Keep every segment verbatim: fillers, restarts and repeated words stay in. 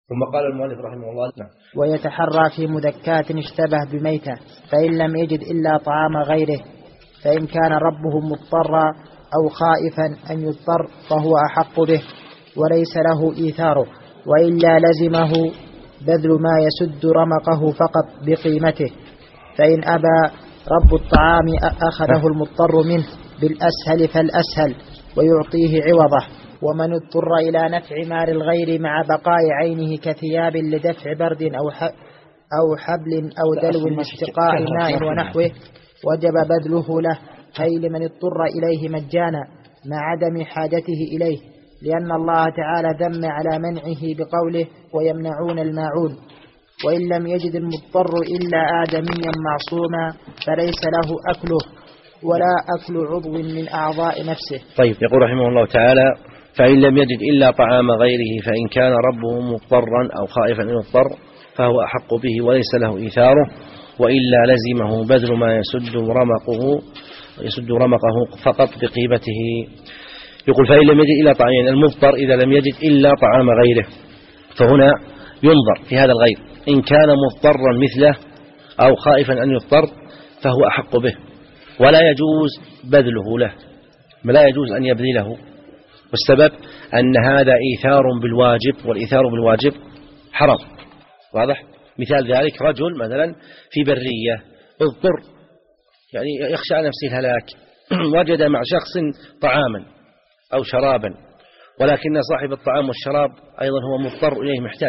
ثم قال المؤلف رحمه الله: نعم. ويتحرى في مذكاة اشتبه بميتة، فإن لم يجد إلا طعام غيره، فإن كان ربه مضطرا أو خائفا أن يضطر فهو أحق به وليس له إيثاره، وإلا لزمه بذل ما يسد رمقه فقط بقيمته، فإن أبى رب الطعام أخذه المضطر منه بالأسهل فالأسهل ويعطيه عوضه. ومن اضطر إلى نفع مال الغير مع بقاء عينه كثياب لدفع برد أو أو حبل أو دلو لاستقاء ماء ونحوه وجب بذله له، أي لمن اضطر إليه مجانا مع عدم حاجته إليه، لأن الله تعالى ذم على منعه بقوله: ويمنعون الماعون. وإن لم يجد المضطر إلا آدميا معصوما فليس له أكله ولا أكل عضو من أعضاء نفسه. طيب، يقول رحمه الله تعالى: فإن لم يجد إلا طعام غيره، فإن كان ربه مضطرا أو خائفا أن يضطر فهو أحق به وليس له إيثاره، وإلا لزمه بذل ما يسد رمقه يسد رمقه فقط بقيمته. يقول: فإن لم يجد إلا طعام، يعني المضطر إذا لم يجد إلا طعام غيره، فهنا ينظر في هذا الغير، إن كان مضطرا مثله أو خائفا أن يضطر فهو أحق به ولا يجوز بذله له، لا يجوز أن يبذله. والسبب أن هذا إيثار بالواجب، والإيثار بالواجب حرام. واضح؟ مثال ذلك رجل مثلا في برية اضطر، يعني يخشى على نفسه الهلاك، وجد مع شخص طعاما أو شرابا، ولكن صاحب الطعام والشراب أيضا هو مضطر إليه محتاج،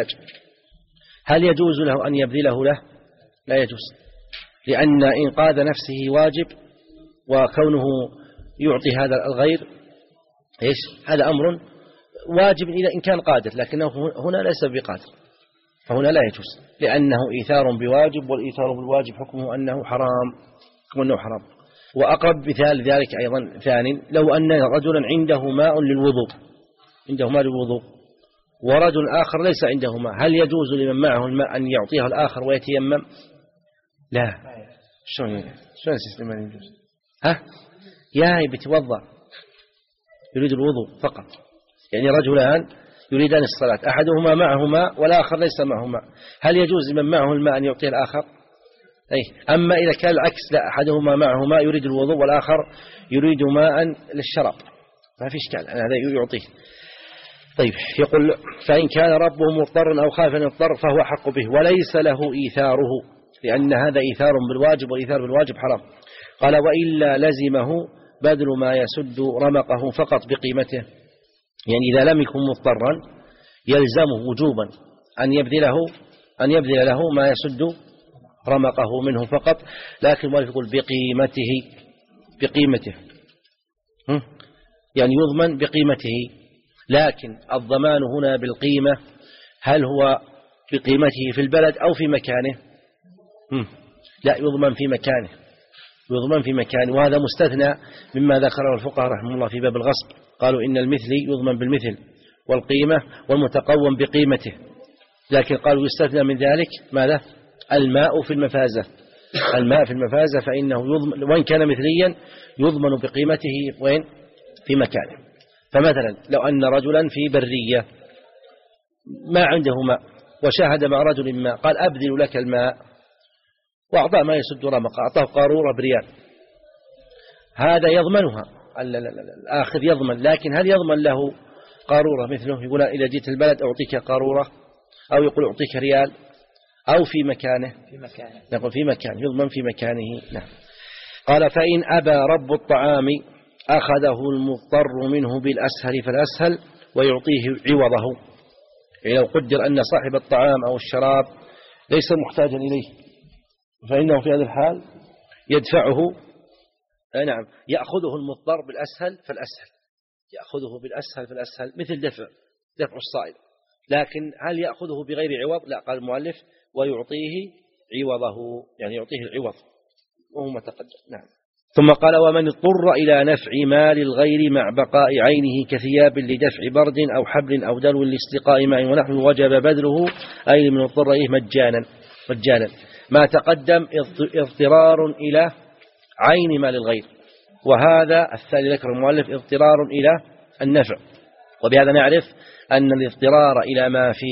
هل يجوز له أن يبذله له؟ لا يجوز، لأن إنقاذ نفسه واجب، وكونه يعطي هذا الغير إيش؟ هذا أمر واجب إذا إن كان قادر، لكنه هنا ليس بقادر، فهنا لا يجوز، لأنه إيثار بواجب، والإيثار بالواجب حكمه أنه حرام، حكمه أنه حرام. وأقرب مثال ذلك أيضا ثاني، لو أن رجلا عنده ماء للوضوء، عنده ماء للوضوء ورجل آخر ليس عنده ماء، هل يجوز لمن معه الماء أن يعطيه الآخر ويتيمم؟ لا. شلون شلون السيستم ما يجوز؟ ها يا بيتوضأ يريد الوضوء فقط، يعني رجلان يريدان الصلاة، أحدهما معه ماء والآخر ليس معه ماء، هل يجوز لمن معه الماء أن يعطيه الآخر؟ أي. أما إذا كان العكس، لا، أحدهما معه ماء يريد الوضوء والآخر يريد ماء للشراب، ما في إشكال، هذا يعطيه. طيب، يقول: فإن كان ربه مضطرا أو خائفا يضطر فهو حق به وليس له إيثاره، لأن هذا إيثار بالواجب، والإيثار بالواجب حرام. قال: وإلا لزمه بذل ما يسد رمقه فقط بقيمته، يعني إذا لم يكن مضطرا يلزمه وجوبا أن يبذله أن يبذل له ما يسد رمقه منه فقط، لكن ما يقول بقيمته بقيمته يعني يضمن بقيمته، لكن الضمان هنا بالقيمة، هل هو بقيمته في البلد أو في مكانه؟ لا، يضمن في مكانه، يضمن في مكانه، وهذا مستثنى مما ذكره الفقهاء رحمه الله في باب الغصب، قالوا إن المثل يضمن بالمثل والقيمة والمتقوم بقيمته، لكن قالوا يستثنى من ذلك ماذا؟ الماء في المفازة، الماء في المفازة فإنه يضمن، وإن كان مثليا يضمن بقيمته وين؟ في مكانه. فمثلا لو أن رجلا في برية ما عنده ماء وشاهد مع رجل ماء، قال: أبذل لك الماء، وأعطاه ما يسد رمق، أعطاه قارورة بريال، هذا يضمنها، الآخر يضمن، لكن هل يضمن له قارورة مثله؟ يقول: إذا جيت البلد أعطيك قارورة، أو يقول أعطيك ريال، أو في مكانه؟ في مكانه، نقول في مكانه، يضمن في مكانه. نعم. قال: فإن أبى رب الطعام أخذه المضطر منه بالأسهل فالأسهل ويعطيه عوضه، يعني لو قدر أن صاحب الطعام أو الشراب ليس محتاجا إليه، فإنه في هذا الحال يدفعه، نعم، يأخذه المضطر بالأسهل فالأسهل، يأخذه بالأسهل فالأسهل، مثل دفع دفع الصائل، لكن هل يأخذه بغير عوض؟ لا، قال المؤلف: ويعطيه عوضه، يعني يعطيه العوض وهو ما تقدم. نعم. ثم قال: ومن اضطر إلى نفع مال الغير مع بقاء عينه كثياب لدفع برد أو حبل أو دلو لاستقاء ماء ونحوه وجب بذله، أي من اضطر إليه مجانا مجانا ما تقدم اضطرار إلى عين مال الغير، وهذا الثاني ذكر المؤلف اضطرار إلى النفع، وبهذا نعرف أن الاضطرار إلى ما في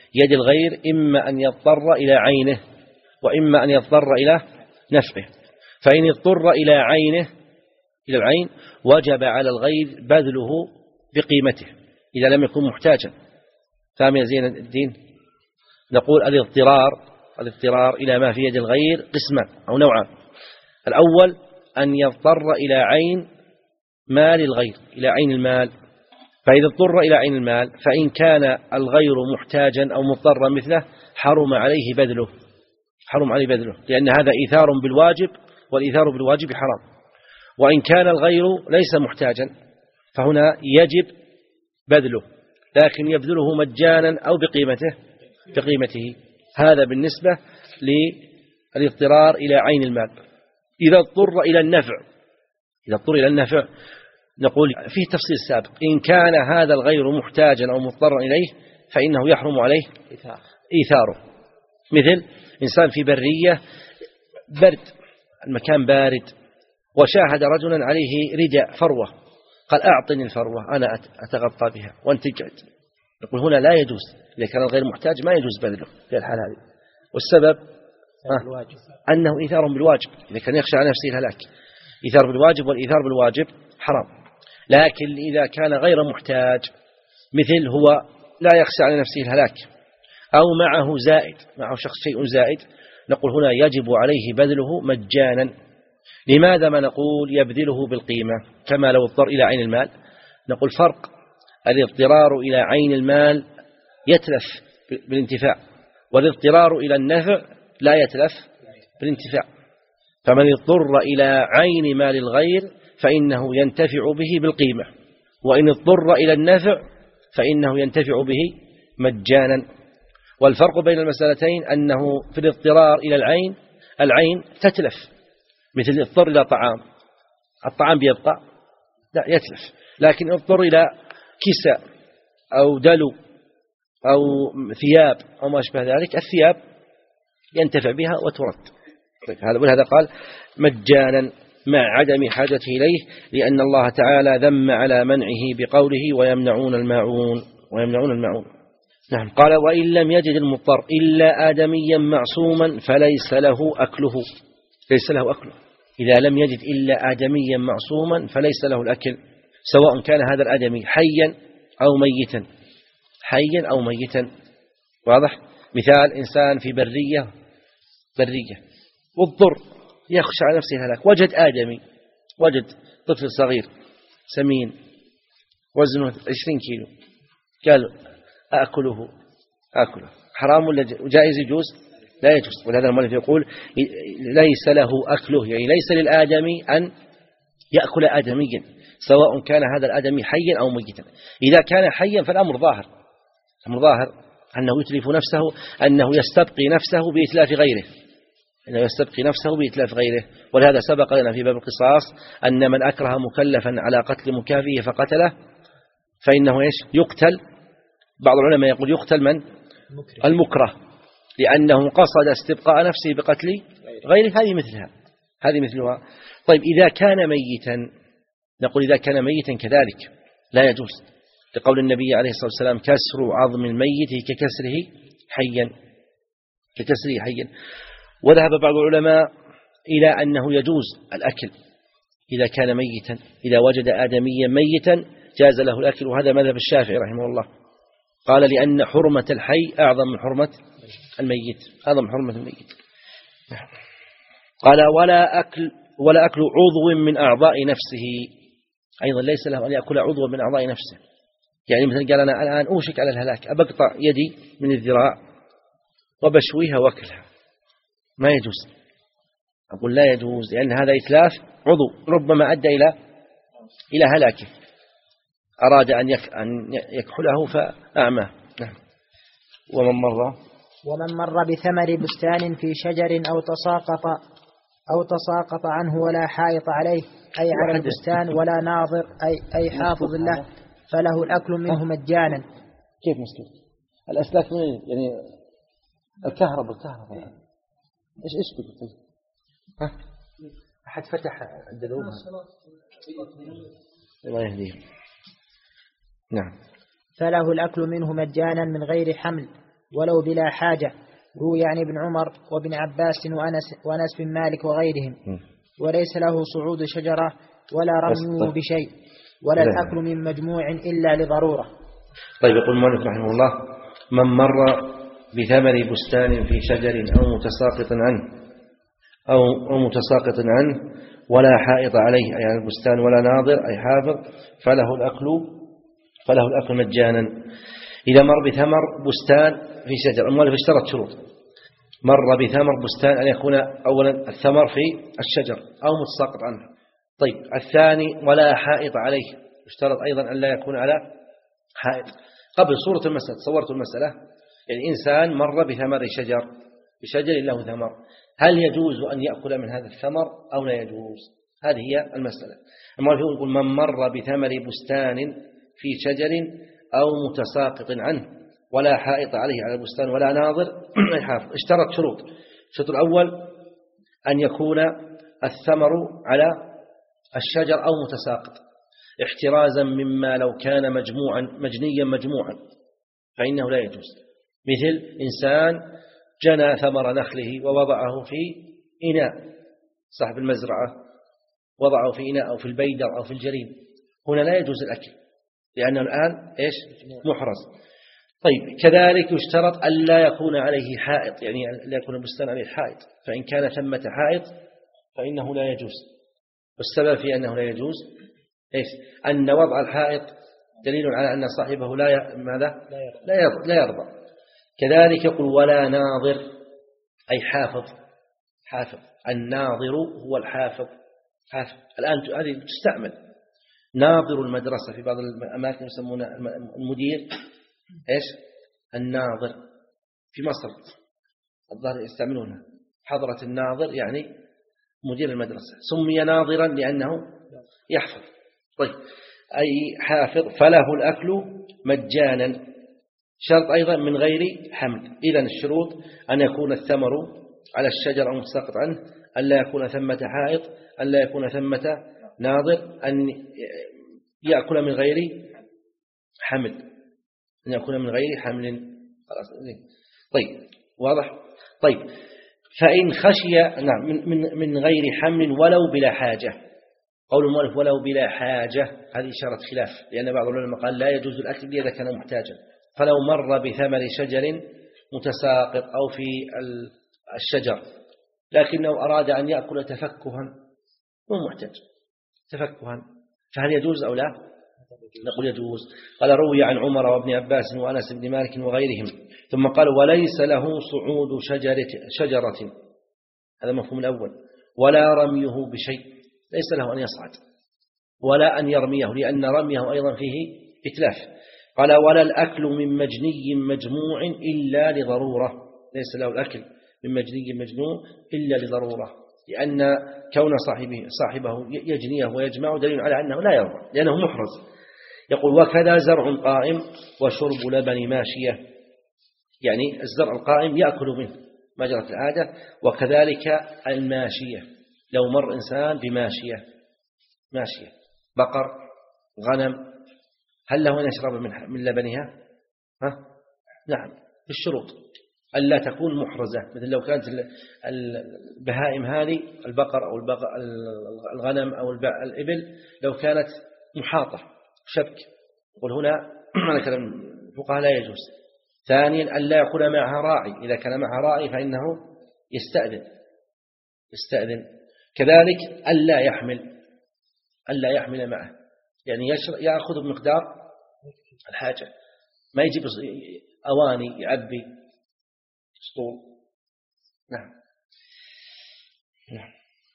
يد الغير إما أن يضطر إلى عينه وإما أن يضطر إلى نفعه. فإن اضطر إلى عينه إلى العين وجب على الغير بذله بقيمته إذا لم يكن محتاجا. فهم يا زين الدين؟ نقول الاضطرار الاضطرار إلى ما في يد الغير قسمان أو نوعان. الأول أن يضطر إلى عين مال الغير، إلى عين المال. فإذا اضطر إلى عين المال فإن كان الغير محتاجا أو مضطرا مثله حرم عليه بذله حرم عليه بذله لأن هذا إيثار بالواجب، والإيثار بالواجب حرام. وإن كان الغير ليس محتاجا فهنا يجب بذله، لكن يبذله مجانا أو بقيمته بقيمته. هذا بالنسبة للاضطرار إلى عين المال. إذا اضطر إلى النفع إذا اضطر إلى النفع نقول فيه تفصيل سابق. إن كان هذا الغير محتاجا أو مضطرا إليه فإنه يحرم عليه إيثاره. مثل إنسان في برية برد، المكان بارد، وشاهد رجلا عليه رداء فروة، قال أعطني الفروة أنا أتغطى بها وأنت قعد. نقول هنا لا يجوز، إذا كان الغير محتاج ما يجوز بذله في الحالة هذه. والسبب آه أنه إيثار بالواجب، إذا كان يخشى على نفسه الهلاك. إيثار بالواجب، والإيثار بالواجب حرام. لكن إذا كان غير محتاج مثل هو لا يخشى على نفسه الهلاك أو معه زائد معه شخص شيء زائد نقول هنا يجب عليه بذله مجانا. لماذا ما نقول يبذله بالقيمة كما لو اضطر إلى عين المال؟ نقول فرق الاضطرار إلى عين المال يتلف بالانتفاع، والاضطرار إلى النفع لا يتلف بالانتفاع. فمن اضطر إلى عين مال الغير فإنه ينتفع به بالقيمة، وإن اضطر إلى النفع فإنه ينتفع به مجانا. والفرق بين المسألتين أنه في الاضطرار إلى العين العين تتلف، مثل الاضطر إلى طعام الطعام بيبقى لا يتلف، لكن اضطر إلى كساء أو دلو أو ثياب أو ما أشبه ذلك الثياب ينتفع بها وترد. هذا قال مجانا مع عدم حاجته إليه، لأن الله تعالى ذم على منعه بقوله ويمنعون الماعون ويمنعون الماعون. نعم. قال وإن لم يجد المضطر إلا آدميا معصوما فليس له أكله ليس له أكله إذا لم يجد إلا آدميا معصوما فليس له الأكل، سواء كان هذا الآدمي حيا أو ميتا حيا أو ميتا. واضح؟ مثال إنسان في برية برية واضطر يخشى على نفسه الهلاك، وجد آدمي وجد طفل صغير سمين وزنه عشرين كيلو، قال أأكله أكله حرام ولا جائز يجوز؟ لا يجوز. ولهذا المؤلف يقول ليس له أكله، يعني ليس للآدمي أن يأكل آدميا سواء كان هذا الآدمي حيا أو ميتا. إذا كان حيا فالأمر ظاهر الأمر ظاهر أنه يتلف نفسه، أنه يستبقي نفسه بإتلاف غيره أنه يستبقي نفسه بإتلاف غيره. ولهذا سبق لنا في باب القصاص أن من أكره مكلفا على قتل مكافئه فقتله فإنه إيش؟ يقتل. بعض العلماء يقول يقتل من؟ المكره، لأنه قصد استبقاء نفسه بقتل غيره. هذه مثلها هذه مثلها. طيب إذا كان ميتا نقول إذا كان ميتا كذلك لا يجوز، لقول النبي عليه الصلاة والسلام كسر عظم الميت ككسره حيا ككسره حيا. وذهب بعض العلماء إلى أنه يجوز الأكل إذا كان ميتا، إذا وجد آدميا ميتا جاز له الأكل، وهذا مذهب الشافعي رحمه الله. قال لأن حرمة الحي أعظم من حرمة الميت أعظم من حرمة الميت. قال ولا أكل ولا أكل عضو من أعضاء نفسه، أيضا ليس له أن يأكل عضو من أعضاء نفسه. يعني مثلا قال أنا الآن أوشك على الهلاك، أبقطع يدي من الذراع وبشويها وأكلها، ما يجوز. أقول لا يجوز لأن هذا إتلاف عضو ربما أدى إلى إلى هلاكه، أراد أن أن يكحله فأعماه. نعم. ومن مر ومن مر بثمر بستان في شجر أو تساقط أو تساقط عنه ولا حائط عليه أي على البستان ولا ناظر أي أي حافظ له فله الأكل منه مجانا. كيف مسكت الأسلاك من يعني الكهرباء الكهرباء إيش إيش قلت؟ ها أحد فتح الدلوب الله يهديه. نعم. فله الأكل منه مجانا من غير حمل ولو بلا حاجة، روي عن ابن عمر وابن عباس وأنس, وأنس بن مالك وغيرهم. وليس له صعود شجرة ولا رميه بشيء ولا الأكل من مجموع إلا لضرورة. طيب، يقول المؤلف رحمه الله: من مر بثمر بستان في شجر أو متساقط عنه أو, أو متساقط عنه ولا حائط عليه، أي يعني البستان، ولا ناظر أي حافظ، فله الأكل فله الأكل مجانا. إذا مر بثمر بستان في شجر، المؤلف اشترط شروط: مر بثمر بستان أن يكون أولا الثمر في الشجر أو متساقط عنه. طيب، الثاني ولا حائط عليه، اشترط أيضا أن لا يكون على حائط. قبل صورة المسألة تصورت المسألة، يعني إنسان مر بثمر شجر بشجر له ثمر، هل يجوز أن يأكل من هذا الثمر أو لا يجوز؟ هذه هي المسألة. المؤلف يقول: من مر بثمر بستان في شجر أو متساقط عنه ولا حائط عليه على البستان ولا ناظر حافظ. اشترط شروط: الشرط الأول أن يكون الثمر على الشجر أو متساقط، احترازا مما لو كان مجموعا مجنيا مجموعا فإنه لا يجوز. مثل إنسان جنى ثمر نخله ووضعه في إناء، صاحب المزرعة وضعه في إناء أو في البيدر أو في الجريم، هنا لا يجوز الأكل لأنه الآن إيش؟ محرز. طيب، كذلك يشترط أن لا يكون عليه حائط، يعني لا يكون البستان عليه حائط، فإن كان ثمة حائط فإنه لا يجوز. والسبب في أنه لا يجوز إيش؟ أن وضع الحائط دليل على أن صاحبه لا ي... ماذا؟ لا يرضى. لا يرضى. كذلك يقول: ولا ناظر أي حافظ. حافظ، الناظر هو الحافظ. حافظ الآن هذه تستعمل. ناظر المدرسة في بعض الأماكن يسمونه المدير إيش؟ الناظر. في مصر الظاهر يستعملونها، حضرة الناظر يعني مدير المدرسة، سمي ناظرا لأنه يحفظ. طيب، أي حافظ، فله الأكل مجانا. شرط أيضا من غير حمل. إذن الشروط أن يكون الثمر على الشجر أو متساقط عنه، أن لا يكون ثمة حائط، أن لا يكون ثمة ناظر، أن يأكل من غير حمل، أن يأكل من غير حمل. طيب، واضح؟ طيب، فإن خشي نعم من من غير حمل ولو بلا حاجة. قول المؤلف ولو بلا حاجة هذه إشارة خلاف، لأن بعض العلماء قال لا يجوز الأكل إذا كان محتاجا. فلو مر بثمر شجر متساقط أو في الشجر لكنه أراد أن يأكل تفكها، مو محتاج تفكها، فهل يجوز أو لا؟ نقول يجوز. قال: روي عن عمر وابن عباس وأنس بن مالك وغيرهم. ثم قال: وليس له صعود شجرة, شجرة هذا مفهوم الأول، ولا رميه بشيء، ليس له أن يصعد ولا أن يرميه، لأن رميه أيضا فيه إتلاف. قال: ولا الأكل من مجني مجموع إلا لضرورة، ليس له الأكل من مجني مجموع إلا لضرورة، لأن كون صاحبه, صاحبه يجنيه ويجمع دليل على أنه لا يرضى لأنه محرز. يقول: وكذا زرع قائم وشرب لبن ماشية، يعني الزرع القائم يأكل منه ما جرت العادة، وكذلك الماشية. لو مر إنسان بماشية، ماشية بقر غنم، هل له أن يشرب من لبنها؟ ها؟ نعم، بالشروط ألا تكون محرزة. مثل لو كانت البهائم هذه البقر أو الغنم أو الإبل لو كانت محاطة شبك، يقول هنا على كلام الفقهاء لا يجوز. ثانيا ألا يكون معها راعي، إذا كان معها راعي فإنه يستأذن يستأذن كذلك ألا يحمل ألا يحمل معه، يعني يأخذ بمقدار الحاجة، ما يجيب أواني يعبي سطول. نعم. نعم.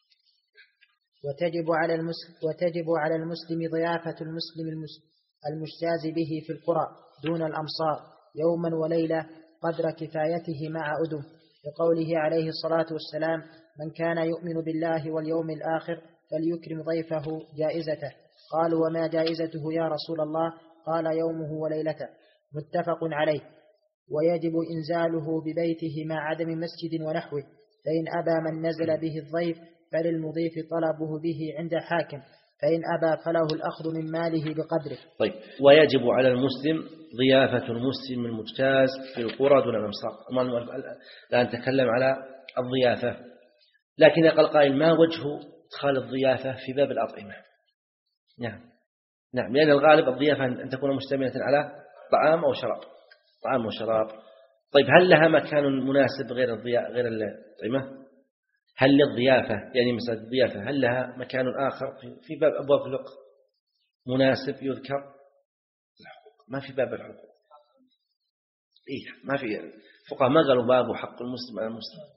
وتجب على المسلم وتجب على المسلم ضيافة المسلم المجتاز به في القرى دون الأمصار يوما وليلة قدر كفايته مع أدم، لقوله عليه الصلاة والسلام: من كان يؤمن بالله واليوم الآخر فليكرم ضيفه جائزته. قالوا: وما جائزته يا رسول الله؟ قال: يومه وليلته. متفق عليه. ويجب إنزاله ببيته مع عدم مسجد ونحوه، فإن أبى من نزل به الضيف فللمضيف طلبه به عند حاكم، فإن أبى فله الأخذ من ماله بقدره. طيب. ويجب على المسلم ضيافة المسلم المجتاز في القرى دون الأمصار. لا نتكلم على الضيافة، لكن قال قائل ما وجه إدخال الضيافة في باب الأطعمة؟ نعم نعم لأن الغالب الضيافة أن تكون مشتملة على طعام أو شراب، طعام وشراب. طيب هل لها مكان مناسب غير الضيافة غير الأطعمة؟ هل للضيافة يعني مثلا الضيافة هل لها مكان آخر في باب أبواب الفقه مناسب يذكر؟ الحقوق ما في باب الحقوق. إيه ما في فقهاء ما قالوا باب حق المسلم على المسلم.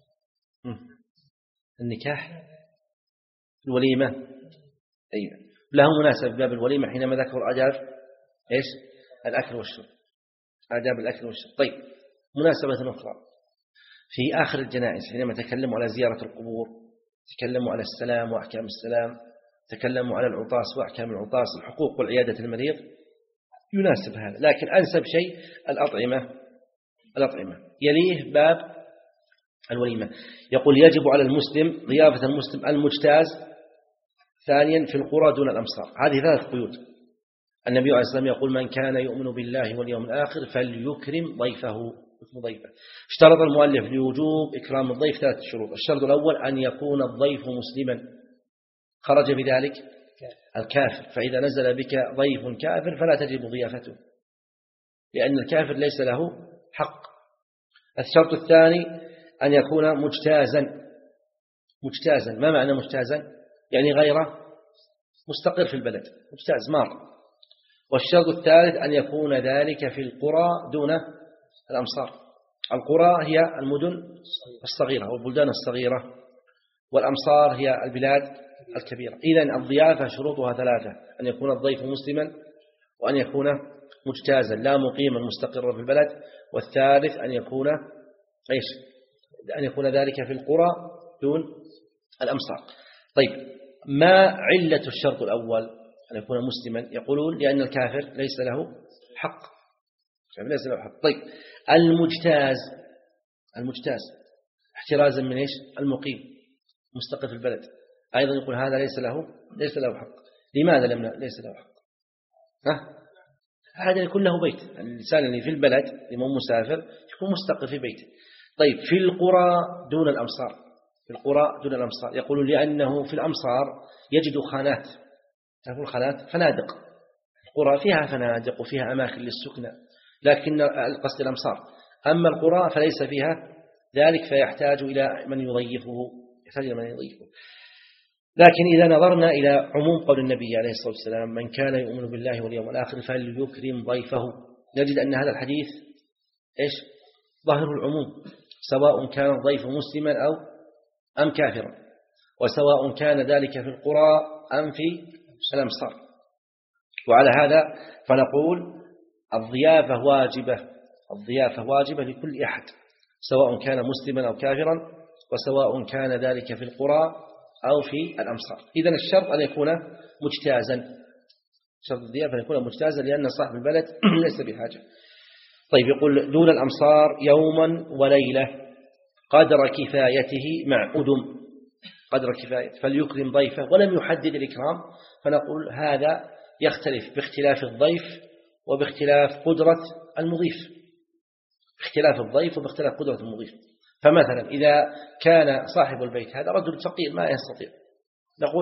النكاح الوليمة أيوة له مناسب باب الوليمة حينما ذكر آداب إيش الأكل والشرب، آداب الأكل والشرب. طيب مناسبة أخرى في آخر الجنائز حينما تكلموا على زيارة القبور، تكلموا على السلام وأحكام السلام، تكلموا على العطاس وأحكام العطاس، الحقوق والعيادة المريض، يناسب هذا. لكن أنسب شيء الأطعمة الأطعمة يليه باب الوليمة. يقول يجب على المسلم ضيافة المسلم المجتاز. ثانيا في القرى دون الأمصار. هذه ثلاث قيود. النبي عليه الصلاة والسلام يقول من كان يؤمن بالله واليوم الآخر فليكرم ضيفه ضيفه. اشترط المؤلف لوجوب إكرام الضيف ثلاث شروط. الشرط الأول أن يكون الضيف مسلما، خرج بذلك الكافر، فإذا نزل بك ضيف كافر فلا تجب ضيافته لأن الكافر ليس له حق. الشرط الثاني أن يكون مجتازا. مجتازا ما معنى مجتازا؟ يعني غير مستقر في البلد، مجتاز مار. والشرط الثالث أن يكون ذلك في القرى دون الأمصار. القرى هي المدن الصغيرة والبلدان الصغيرة، والأمصار هي البلاد الكبيرة. إذن الضيافة شروطها ثلاثة: أن يكون الضيف مسلما، وأن يكون مجتازا لا مقيما مستقرا في البلد، والثالث أن يكون إيش؟ أن يكون ذلك في القرى دون الأمصار. طيب ما علة الشرط الأول أن يكون مسلما؟ يقولون لأن الكافر ليس له حق. ليس له حق. طيب المجتاز المجتاز احترازا من إيش؟ المقيم مستقر في البلد، أيضا يقول هذا ليس له ليس له حق. لماذا لم ليس له حق؟ ها؟ هذا يكون له بيت. الإنسان اللي في البلد اللي مو مسافر يكون مستقر في بيته. طيب في القرى دون الأمصار. في القرى دون الأمصار يقولون لأنه في الأمصار يجد خانات، تقول خانات فنادق. القرى فيها فنادق وفيها أماكن للسكنة، لكن القصد الأمصار. أما القرى فليس فيها ذلك فيحتاج إلى من يضيفه يحتاج إلى من يضيفه. لكن إذا نظرنا إلى عموم قول النبي عليه الصلاة والسلام من كان يؤمن بالله واليوم الآخر فليكرم ضيفه، نجد أن هذا الحديث إيش؟ ظاهر العموم، سواء كان الضيف مسلما أو أم كافرا، وسواء كان ذلك في القرى أم في الأمصار. وعلى هذا فنقول الضيافة واجبة الضيافة واجبة لكل أحد سواء كان مسلما أو كافرا، وسواء كان ذلك في القرى أو في الأمصار. إذن الشرط أن يكون مجتازا. شرط الضيافة أن يكون مجتازا لأن صاحب البلد ليس بحاجة. طيب يقول دون الأمصار يوما وليلة قدر كفايته مع أدم، قدر كفايته فليكرم ضيفه، ولم يحدد الإكرام. فنقول هذا يختلف باختلاف الضيف وباختلاف قدرة المضيف، باختلاف الضيف وباختلاف قدرة المضيف. فمثلا إذا كان صاحب البيت هذا رجل فقير ما يستطيع، نقول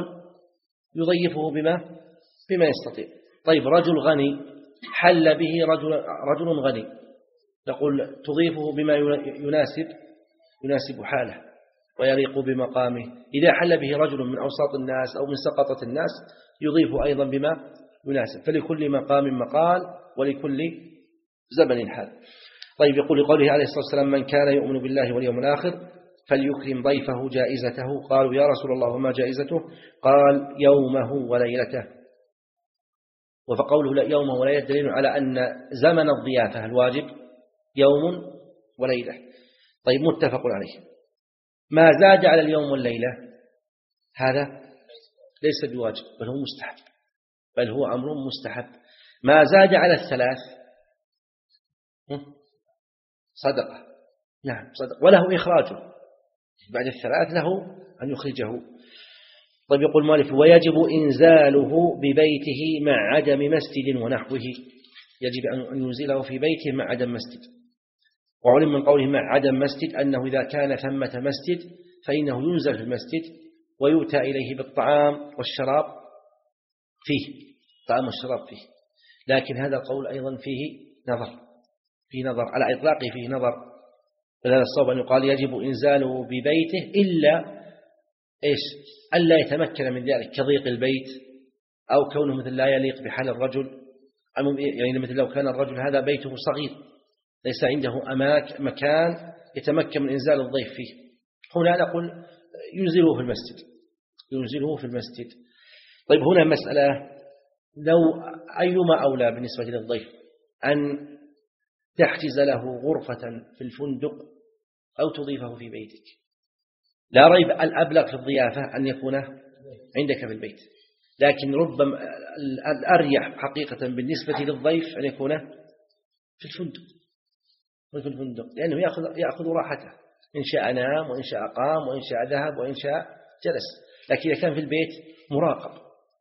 يضيفه بما بما يستطيع. طيب رجل غني حل به رجل رجل غني، نقول تضيفه بما يناسب يناسب حاله ويليق بمقامه. إذا حل به رجل من أوساط الناس أو من سقطة الناس يضيفه أيضا بما يناسب. فلكل مقام مقال ولكل زمن حال. طيب يقول قوله عليه الصلاة والسلام من كان يؤمن بالله واليوم الآخر فليكرم ضيفه جائزته. قالوا يا رسول الله وما جائزته؟ قال يومه وليلته. وفقوله يومه وليلته دليل على أن زمن الضيافة الواجب يوم وليلة. طيب متفق عليه. ما زاد على اليوم والليلة هذا ليس بواجب بل هو مستحب، بل هو أمر مستحب. ما زاد على الثلاث صدقة، نعم صدقة، وله إخراجه بعد الثلاث له أن يخرجه. طيب يقول المؤلف ويجب إنزاله ببيته مع عدم مسجد ونحوه، يجب أن ينزله في بيته مع عدم مسجد. وعلم من قوله مع عدم مسجد أنه إذا كان ثمة مسجد فإنه ينزل في المسجد ويؤتى إليه بالطعام والشراب فيه، طعام والشراب فيه. لكن هذا القول أيضا فيه نظر، فيه نظر على إطلاقه، فيه نظر. فهذا الصواب أن يقال يجب إنزاله ببيته إلا إيش؟ ألا يتمكن من ذلك كضيق البيت أو كونه مثل لا يليق بحال الرجل، يعني مثل لو كان الرجل هذا بيته صغير ليس عنده أماك مكان يتمكن من إنزال الضيف فيه، هنا نقول ينزله في المسجد، ينزله في المسجد. طيب هنا مسألة، لو أيما أولى بالنسبة للضيف أن تحجز له غرفة في الفندق أو تضيفه في بيتك؟ لا ريب الأبلغ في الضيافة أن يكون عندك في البيت، لكن ربما الأريح حقيقة بالنسبة للضيف أن يكون في الفندق، في الفندق لأنه يأخذ, يأخذ راحته، إن شاء نام وإن شاء قام وإن شاء ذهب وإن شاء جلس. لكن إذا كان في البيت مراقب،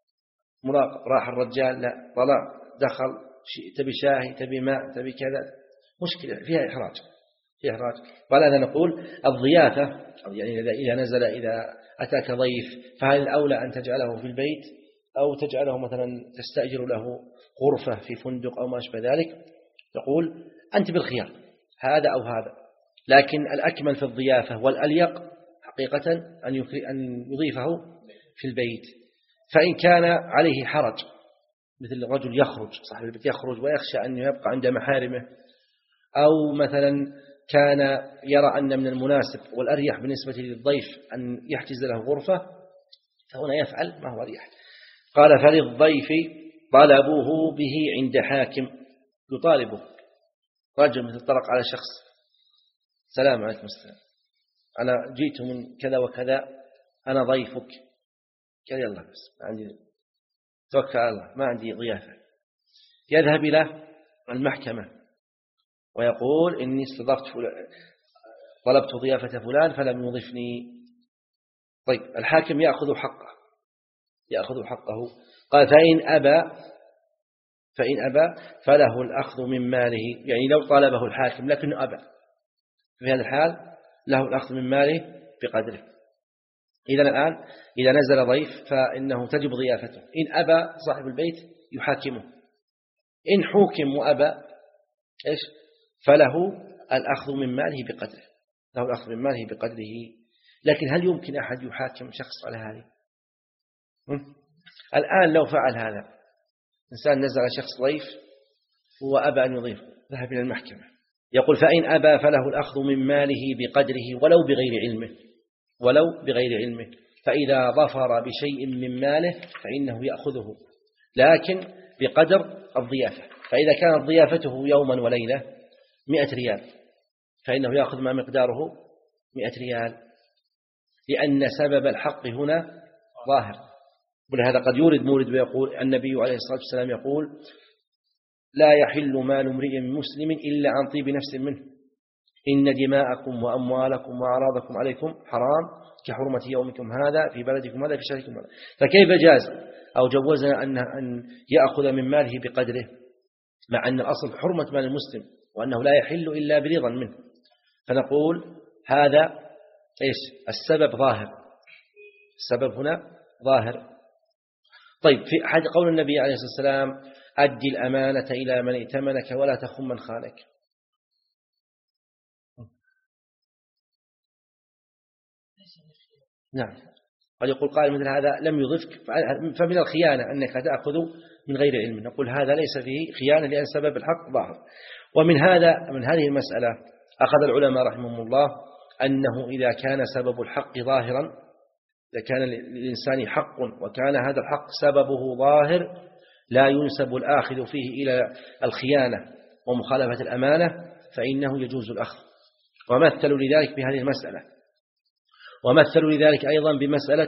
مراقب، راح الرجال لا طلع دخل، تبي شاهي تبي ماء تبي كذا، مشكلة فيها إحراج، فيها إحراج. ولهذا نقول الضيافة يعني إذا نزل إذا أتاك ضيف فهل الأولى أن تجعله في البيت أو تجعله مثلا تستأجر له غرفة في فندق أو ما أشبه ذلك؟ يقول أنت بالخيار هذا أو هذا، لكن الأكمل في الضيافة والأليق حقيقة أن يضيفه في البيت. فإن كان عليه حرج مثل الرجل يخرج، صاحب البيت يخرج ويخشى أن يبقى عند محارمه، أو مثلا كان يرى أن من المناسب والأريح بالنسبة للضيف أن يحجز له غرفة، فهنا يفعل ما هو أريح. قال فللضيف طلبه به عند حاكم، يطالبه رجل مثل طرق على شخص، سلام عليكم السلام، أنا جئت من كذا وكذا، أنا ضيفك، قال يلا بس ما عندي، توكل على الله ما عندي ضيافة، يذهب إلى المحكمة ويقول إني استضفت فلان، طلبت ضيافة فلان فلم يضفني. طيب الحاكم يأخذ حقه، يأخذ حقه. قال فإن أبى، فإن أبى فله الأخذ من ماله، يعني لو طالبه الحاكم لكنه أبى، في هذا الحال له الأخذ من ماله بقدره. إذا الآن إذا نزل ضيف فإنه تجب ضيافته، إن أبى صاحب البيت يحاكمه، إن حوكم وأبى إيش فله الأخذ من ماله بقدره، له الأخذ من ماله بقدره. لكن هل يمكن أحد يحاكم شخص على هذه؟ الآن لو فعل هذا إنسان نزل شخص ضيف وأبى أن يضيف، ذهب إلى المحكمة، يقول فإن أبى فله الأخذ من ماله بقدره ولو بغير علمه، ولو بغير علمه، فإذا ظفر بشيء من ماله فإنه يأخذه لكن بقدر الضيافة. فإذا كانت ضيافته يوما وليلة مئة ريال فإنه يأخذ ما مقداره مئة ريال، لأن سبب الحق هنا ظاهر. ولهذا قد يورد مورد ويقول النبي عليه الصلاة والسلام يقول لا يحل مال امرئ مسلم إلا عن طيب نفس منه، إن دماءكم وأموالكم وأعراضكم عليكم حرام كحرمة يومكم هذا في بلدكم هذا في شهركم هذا. فكيف جاز أو جوزنا أن أن يأخذ من ماله بقدره، مع أن الأصل حرمة مال المسلم وأنه لا يحل إلا برضا منه؟ فنقول هذا إيش السبب ظاهر، السبب هنا ظاهر. طيب في أحد قول النبي عليه الصلاة والسلام أدي الأمانة إلى من ائتمنك ولا تخن من خانك. نعم، قد يقول قائل مثل هذا لم يضفك، فمن الخيانة أنك تأخذ من غير علم. نقول هذا ليس فيه خيانة لأن سبب الحق ظاهر. ومن هذا من هذه المسألة أخذ العلماء رحمهم الله أنه إذا كان سبب الحق ظاهرا، إذا كان للإنسان حق وكان هذا الحق سببه ظاهر لا ينسب الآخذ فيه إلى الخيانة ومخالفة الأمانة، فإنه يجوز الأخذ. ومثلوا لذلك بهذه المسألة، ومثلوا لذلك أيضا بمسألة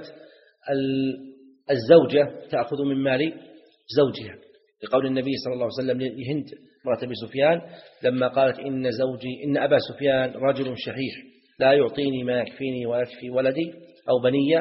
الزوجة تأخذ من مال زوجها، لقول النبي صلى الله عليه وسلم لهند مرة أبي سفيان لما قالت إن زوجي إن أبا سفيان رجل شحيح لا يعطيني ما يكفيني ويكفي ولدي أو بنية،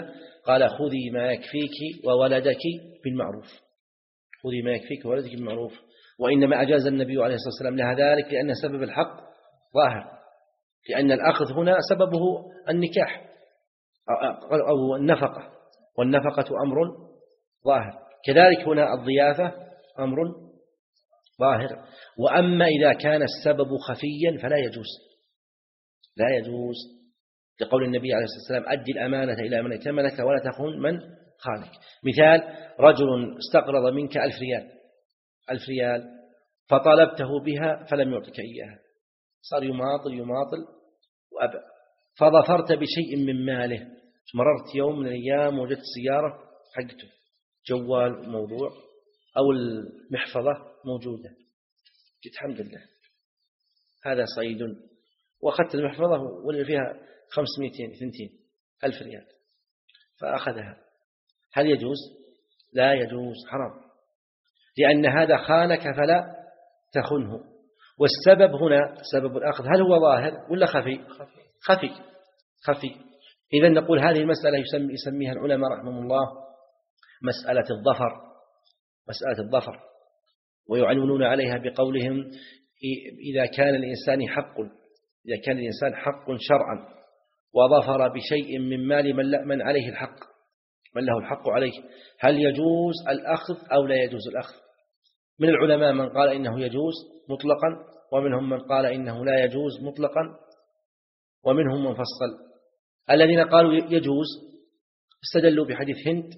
قال خذي ما يكفيك وولدك بالمعروف، خذي ما يكفيك وولدك بالمعروف. وإنما أجاز النبي عليه الصلاة والسلام لها ذلك لأن سبب الحق ظاهر، لأن الأخذ هنا سببه النكاح أو النفقة، والنفقة أمر ظاهر، كذلك هنا الضيافة أمر ظاهر. وأما إذا كان السبب خفيا فلا يجوز، لا يجوز، لقول النبي عليه الصلاة والسلام أدي الأمانة إلى من ائتمنك ولا تخون من خانك. مثال: رجل استقرض منك ألف ريال ألف ريال فطلبته بها فلم يعطك إياها، صار يماطل يماطل وأبى، فظفرت بشيء من ماله، مررت يوم من الأيام وجدت سيارة حقته، جوال موضوع أو المحفظة موجودة، قلت الحمد لله هذا صيد، وأخذت المحفظة واللي فيها خمسمائة ثنتين ألف ريال فأخذها، هل يجوز؟ لا يجوز، حرام، لأن هذا خانك فلا تخنه. والسبب هنا سبب الأخذ هل هو ظاهر ولا خفي؟ خفي خفي. إذن نقول هذه المسألة يسمي يسميها العلماء رحمهم الله مسألة الظفر، مسألة الظفر، ويعنونون عليها بقولهم إذا كان الإنسان حق إذا كان الإنسان حق شرعا وظفر بشيء من مال من, من عليه الحق، من له الحق عليه، هل يجوز الأخذ أو لا يجوز الأخذ؟ من العلماء من قال إنه يجوز مطلقا، ومنهم من قال إنه لا يجوز مطلقا، ومنهم من فصل. الذين قالوا يجوز استدلوا بحديث هند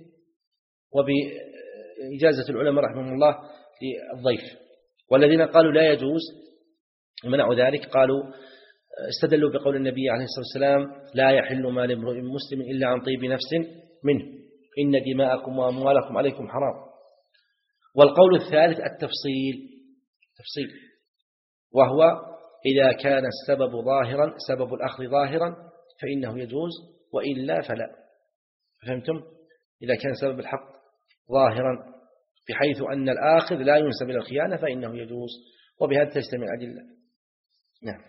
وبإجازة العلماء رحمهم الله للضيف، والذين قالوا لا يجوز منعوا ذلك قالوا استدلوا بقول النبي عليه الصلاة والسلام لا يحل مال امرئ مسلم إلا عن طيب نفس منه إن دماءكم وأموالكم عليكم حرام. والقول الثالث التفصيل، تفصيل، وهو إذا كان السبب ظاهرا، سبب الأخذ ظاهرا فإنه يجوز، وإلا فلا. فهمتم؟ إذا كان سبب الحق ظاهرا بحيث أن الآخذ لا ينسب إلى الخيانة فإنه يجوز، وبهذا تجتمع الأدلة. نعم.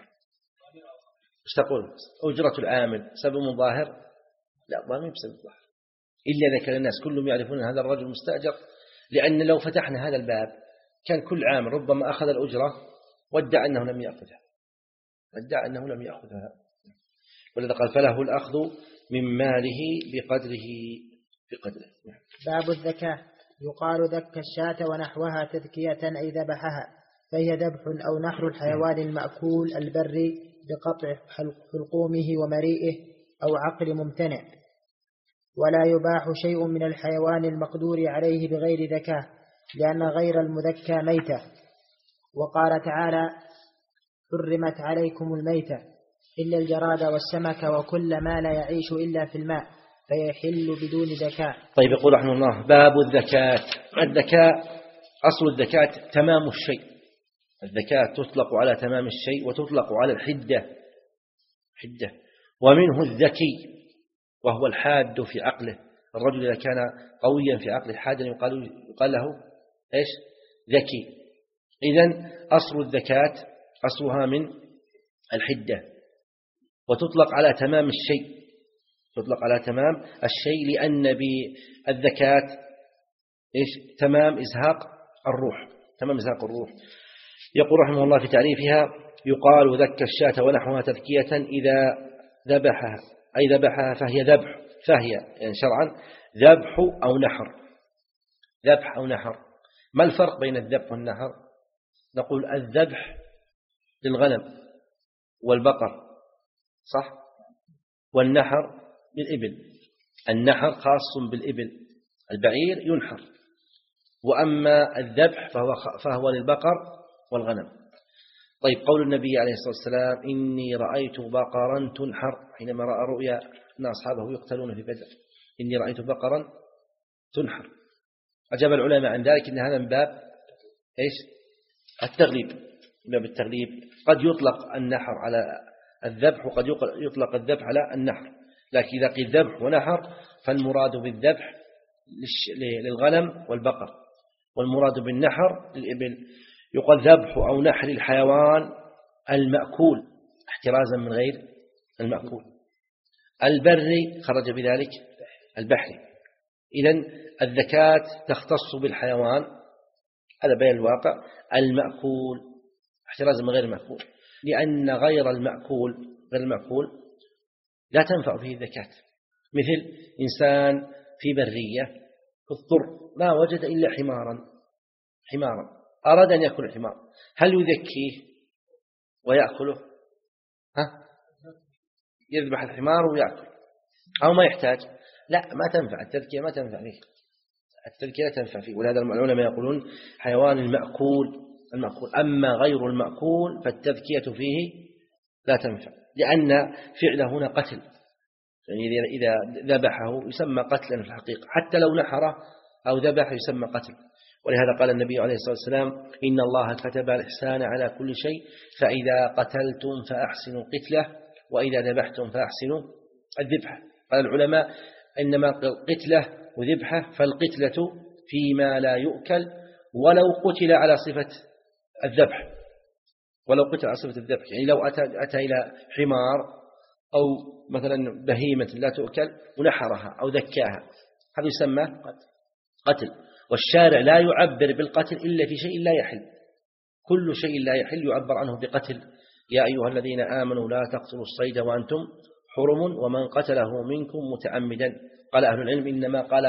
ايش تقول؟ أجرة العامل سبب ظاهر؟ لا، ما هي بسبب ظاهر، إلا إذا كان الناس كلهم يعرفون هذا الرجل مستأجر، لأن لو فتحنا هذا الباب كان كل عامل ربما أخذ الأجرة وادعى أنه لم يأخذها، وادعى أنه لم يأخذها، ولذا قال فله الأخذ من ماله بقدره بقدره. باب الذكاة. يقال ذك الشاة ونحوها تذكية أي ذبحها، فهي ذبح أو نحر الحيوان المأكول البري بقطع حلقومه ومريئه أو عقل ممتنع، ولا يباح شيء من الحيوان المقدور عليه بغير ذكاة، لأن غير المذكى ميتة. وقال تعالى حرمت عليكم الميتة إلا الجراد والسمك وكل ما لا يعيش إلا في الماء فيحل بدون ذكاء. طيب، يقول رحمه الله باب الذكاة. الذكاء أصل الذكاة تمام الشيء، الذكاة تطلق على تمام الشيء وتطلق على الحدة، حدة. ومنه الذكي وهو الحاد في عقله، الرجل إذا كان قويا في عقله حادا يقال, يقال له إيش؟ ذكي. إذن أصل الذكاة أصلها من الحدة، وتطلق على تمام الشيء، تطلق على تمام الشيء، لأن بالذكاة إيش؟ تمام إزهاق الروح، تمام إزهاق الروح. يقول رحمه الله في تعريفها يقال ذك الشاة ونحوها تذكية إذا ذبحها، أي ذبحها فهي ذبح، فهي يعني شرعا ذبح أو نحر، ذبح أو نحر. ما الفرق بين الذبح والنحر؟ نقول الذبح للغنم والبقر صح، والنحر للإبل. النحر خاص بالإبل، البعير ينحر، وأما الذبح فهو, فهو للبقر والغنم. طيب، قول النبي عليه الصلاة والسلام إني رأيت بقرا تنحر، حينما رأى رؤيا أن أصحابه يقتلون في بدر، إني رأيت بقرا تنحر. أجاب العلماء عن ذلك إن هذا من باب إيش؟ التغليب، من باب التغليب. قد يطلق النحر على الذبح وقد يطلق الذبح على النحر، لكن إذا قيل ذبح ونحر فالمراد بالذبح للغنم والبقر، والمراد بالنحر للإبل. يقال ذبح أو نحر الحيوان المأكول احترازا من غير المأكول، البري خرج بذلك البحري. إذن الزكاة تختص بالحيوان، هذا بيان الواقع. المأكول احترازا من غير المأكول، لأن غير المأكول غير المأكول لا تنفع فيه الزكاة. مثل إنسان في برية اضطر ما وجد إلا حمارا حمارا أراد أن يأكل الحمار، هل يذكيه ويأكله؟ ها؟ يذبح الحمار ويأكل أو ما يحتاج؟ لا، ما تنفع التذكية، ما تنفع فيه التذكية، لا تنفع فيه. ولهذا العلماء يقولون حيوان المأكول المأكول، أما غير المأكول فالتذكية فيه لا تنفع، لأن فعله هنا قتل، يعني إذا ذبحه يسمى قتلا في الحقيقة، حتى لو نحره أو ذبح يسمى قتل. ولهذا قال النبي عليه الصلاة والسلام: إن الله كتب الإحسان على كل شيء، فإذا قتلتم فأحسنوا القتلة، وإذا ذبحتم فأحسنوا الذبحة. قال العلماء: إنما قتلة وذبحة، فالقتلة فيما لا يؤكل ولو قتل على صفة الذبح، ولو قتل على صفة الذبح، يعني لو أتى, أتى إلى حمار أو مثلا بهيمة لا تؤكل ونحرها أو ذكاها، هذا يسمى قتل. والشارع لا يعبر بالقتل إلا في شيء لا يحل، كل شيء لا يحل يعبر عنه بقتل. يا أيها الذين آمنوا لا تقتلوا الصيد وأنتم حرم ومن قتله منكم متعمدا. قال أهل العلم إنما قال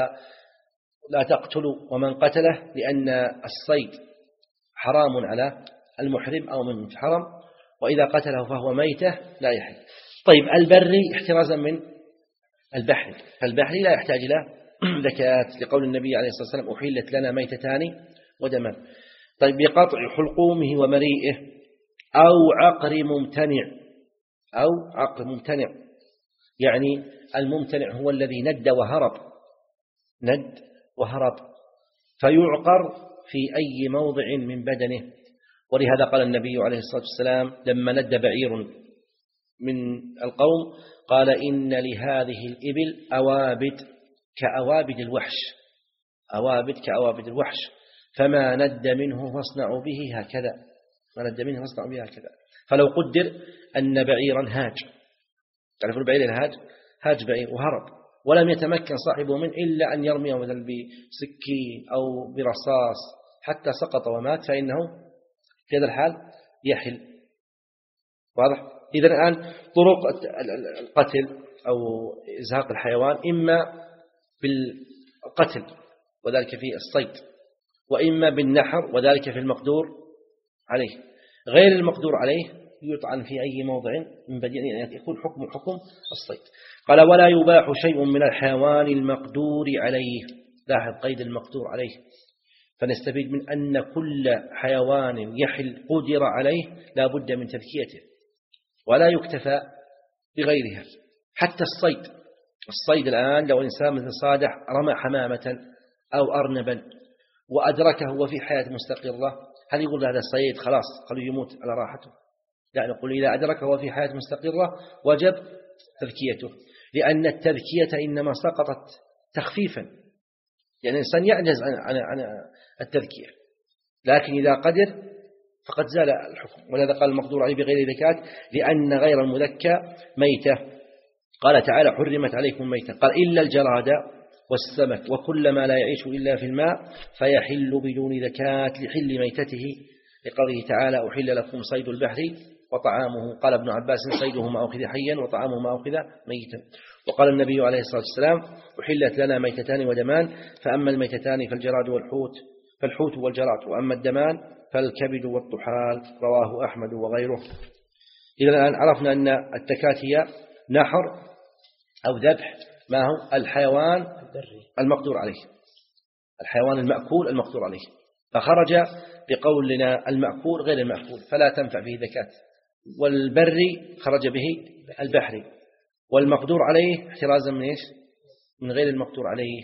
لا تقتلوا ومن قتله لأن الصيد حرام على المحرم أو من حرم، وإذا قتله فهو ميتة لا يحل. طيب البري احترازا من البحر، فالبحر لا يحتاج إلى زكاة، لقول النبي عليه الصلاة والسلام: أحلت لنا ميتتان ودمان. طيب بقطع حلقومه ومريئه أو عقر ممتنع، أو عقر ممتنع، يعني الممتنع هو الذي ند وهرب، ند وهرب، فيعقر في أي موضع من بدنه. ولهذا قال النبي عليه الصلاة والسلام لما ند بعير من القوم قال: إن لهذه الإبل أوابد كأوابد الوحش، أوابد كأوابد الوحش، فما ند منه فاصنعوا به هكذا، ما ند منه فاصنعوا به هكذا. فلو قدر أن بعيرا هاج، تعرف البعير الهاج، هاج بعير وهرب ولم يتمكن صاحبه منه إلا أن يرميه مثلا بسكين أو برصاص حتى سقط ومات، فإنه في هذا الحال يحل. واضح؟ إذا الآن طرق القتل أو إزهاق الحيوان إما بالقتل وذلك في الصيد، وإما بالنحر وذلك في المقدور عليه. غير المقدور عليه يطعن في أي موضع من بدين أن يكون حكم حكم الصيد. قال: ولا يباح شيء من الحيوان المقدور عليه. لاحظ قيد المقدور عليه، فنستفيد من أن كل حيوان يحل قدر عليه لا بد من تذكيته ولا يكتفى بغيرها. حتى الصيد، الصيد الآن لو إنسان مثل صادح رمى حمامة أو أرنبا وأدركه وفي حياة مستقرة، هل يقول هذا الصيد خلاص قالوا يموت على راحته؟ لا، نقول إذا أدركه وفي حياة مستقرة وجب تذكيته، لأن التذكية إنما سقطت تخفيفا، يعني الإنسان يعجز عن عن التذكية، لكن إذا قدر فقد زال الحكم. ولهذا قال المقدور عليه بغير زكاة لأن غير المذكى ميتة. قال تعالى: حرمت عليكم ميتة، قال: إلا الجراد والسمك وكل ما لا يعيش إلا في الماء فيحل بدون زكاة لحل ميتته، لقوله تعالى: أحل لكم صيد البحر وطعامه. قال ابن عباس: صيده ما أخذ حيا وطعامه ما أخذ ميتا. وقال النبي عليه الصلاة والسلام: أحلت لنا ميتتان ودمان، فأما الميتتان فالجراد والحوت فالحوت والجراد، وأما الدمان فالكبد والطحال. رواه أحمد وغيره. إذا الآن عرفنا أن التكات هي نحر أو ذبح ما هو الحيوان المقدور عليه، الحيوان المأكول المقدور عليه، فخرج بقولنا المأكول غير المأكول فلا تنفع فيه زكاة، والبري خرج به البحري، والمقدور عليه احترازا من إيش؟ من غير المقدور عليه.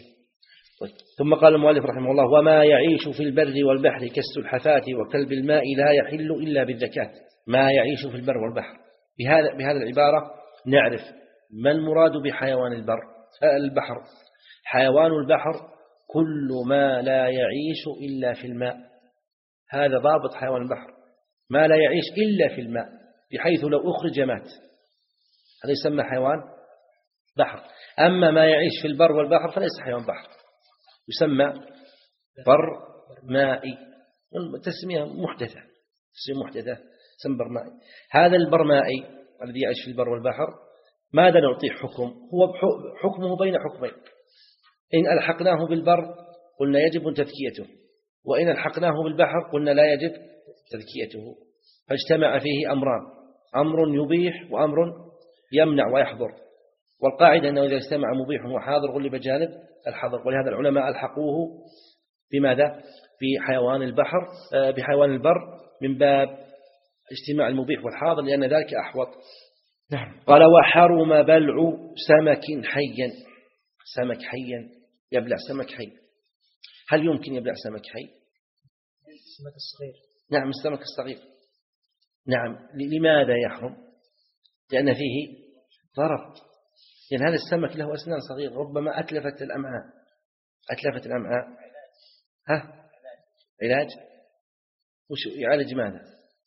ثم قال المؤلف رحمه الله: وما يعيش في البر والبحر كالسلحفاة وكلب الماء لا يحل إلا بالزكاة. ما يعيش في البر والبحر، بهذا بهذا العبارة نعرف ما المراد بحيوان البر البحر. حيوان البحر كل ما لا يعيش إلا في الماء، هذا ضابط حيوان البحر، ما لا يعيش إلا في الماء، بحيث لو أخرج مات، هذا يسمى حيوان بحر. أما ما يعيش في البر والبحر فليس حيوان بحر، يسمى بر مائي، تسمية محدثة، تسمية محدثة، يسمى بر مائي. هذا البرمائي الذي يعيش في البر والبحر ماذا نعطيه حكم؟ هو حكمه بين حكمين، إن ألحقناه بالبر قلنا يجب تذكيته، وإن ألحقناه بالبحر قلنا لا يجب تذكيته، فاجتمع فيه أمران، أمر يبيح وأمر يمنع ويحظر، والقاعدة أنه إذا اجتمع مبيح وحاضر غلب جانب الحظر، ولهذا العلماء ألحقوه بماذا؟ بحيوان البحر بحيوان البر من باب اجتماع المبيح والحاضر، لأن ذلك أحوط. نعم. قال وحرم بلع سمك حيا، سمك حيا، يبلع سمك حي. هل يمكن يبلع سمك حي؟ السمك الصغير. نعم السمك الصغير. نعم. لماذا يحرم؟ لأن فيه ضرر، لأن هذا السمك له أسنان صغير ربما أتلفت الأمعاء، أتلفت الأمعاء. ها؟ علاج؟ وش يعالج ماذا؟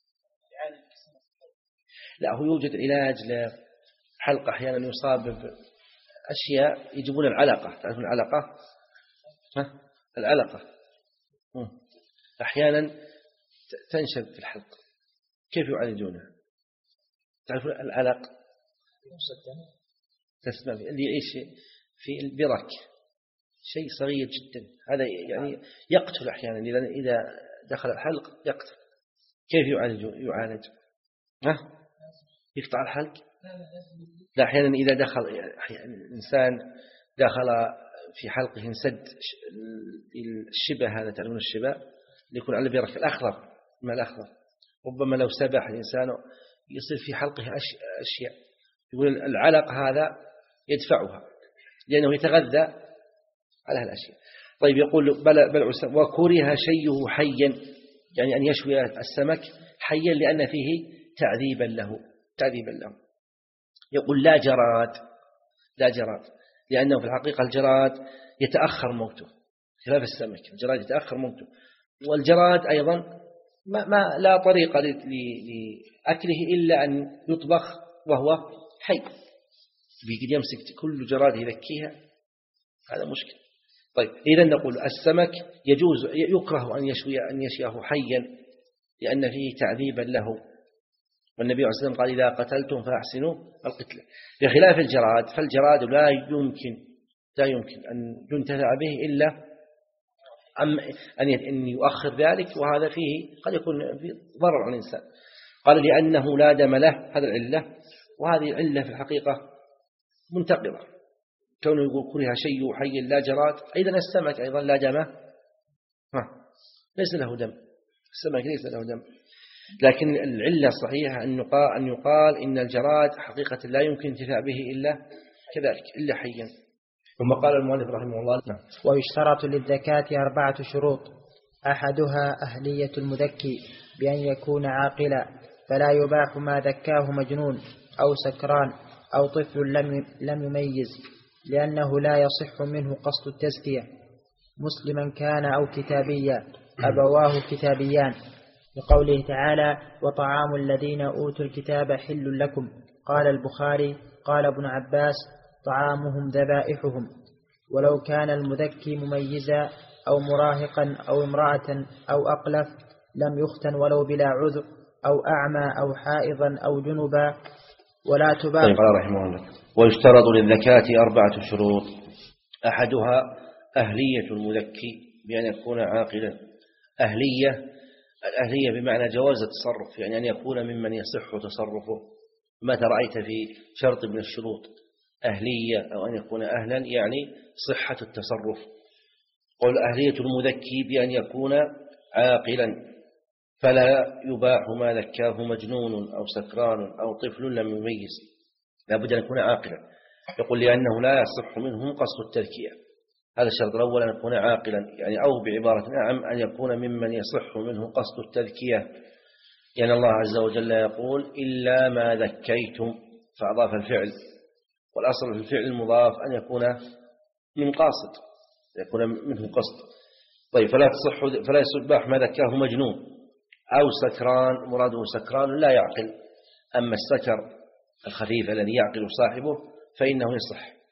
لا، هو يوجد علاج لحلقة أحيانا يصاب بأشياء يجيبون العلقة، تعرفون العلقة؟ ها؟ العلقة أحيانا تنشب في الحلق، كيف يعالجونها؟ تعرفون العلق؟ تسمع اللي يعيش في البرك، شيء صغير جدا، هذا يعني يقتل أحيانا، إذا دخل الحلق يقتل. كيف يعالج؟ يعالج ها؟ يقطع الحلق؟ لا، أحيانا إذا دخل أحيانا الإنسان دخل في حلقه انسد الشبه، هذا تعلمون الشبه اللي يكون على البرك الأخضر، ما الأخضر، ربما لو سبح الإنسان يصير في حلقه أشياء، يقول العلق هذا يدفعها لأنه يتغذى على هالأشياء. طيب يقول بل بل وكره شيه حيا، يعني أن يشوي السمك حيا لأن فيه تعذيبا له، تعذيبا له. يقول لا جراد، لا جراد، لأنه في الحقيقة الجراد يتأخر موته خلاف السمك، الجراد يتأخر موته، والجراد أيضا ما, ما لا طريقة لأكله إلا أن يطبخ وهو حي، بيقدر يمسك كل جراد يذكيها، هذا مشكل. طيب إذا نقول السمك يجوز يكره أن يشوي أن يشويه حيا لأن فيه تعذيبا له، والنبي عليه الصلاة والسلام قال إذا قتلتم فأحسنوا القتل، بخلاف الجراد، فالجراد لا يمكن لا يمكن أن ينتفع به إلا أن يؤخر ذلك، وهذا فيه قد يكون فيه ضرر على الإنسان. قال لأنه لا دم له، هذا العلة، وهذه العلة في الحقيقة منتقضة، كونه يقول كره شيء حي لا جراد، أيضا السمك أيضا لا دم، ليس له دم، السمك ليس له دم، لكن العلة الصحيحة أن يقال, أن يقال إن الجراد حقيقة لا يمكن انتفاع به إلا كذلك إلا حيا. ثم قال المؤلف رحمه الله نعم. ويشترط للزكاة أربعة شروط، أحدها أهلية المذكي بأن يكون عاقلا، فلا يباح ما ذكاه مجنون أو سكران أو طفل لم لم يميز، لأنه لا يصح منه قصد التزكية، مسلما كان أو كتابيا، أبواه كتابيان، لقوله تعالى وطعام الذين أوتوا الكتاب حل لكم. قال البخاري قال ابن عباس طعامهم ذبائحهم. ولو كان المذكي مميزا أو مراهقا أو امرأة أو أقلف لم يختن ولو بلا عذر، أو أعمى أو حائضا أو جنبا، ولا تباح. قال رحمه الله ويشترط للزكاة أربعة شروط، أحدها أهلية المذكي بأن يكون عاقلا. أهلية، الأهلية بمعنى جواز التصرف، يعني أن يكون ممن يصح تصرفه، متى رأيت في شرط من الشروط أهلية أو أن يكون أهلا يعني صحة التصرف. قول أهلية المذكي بأن يكون عاقلا، فلا يباح ما ذكاه مجنون أو سكران أو طفل لم يميز، لا بد أن يكون عاقلا. يقول لأنه لا يصح منهم قصد التذكية، هذا الشرط الأول أن يكون عاقلا، يعني أو بعبارة أعم أن يكون ممن يصح منه قصد التذكية، يعني الله عز وجل يقول إلا ما ذكيتم، فأضاف الفعل، والأصل في الفعل المضاف أن يكون من قاصد، يكون منه قصد. طيب فلا تصح فلا يصبح ما ذكاه مجنون أو سكران، مراده سكران لا يعقل، أما السكر الخفيف الذي يعقل صاحبه فإنه يصح،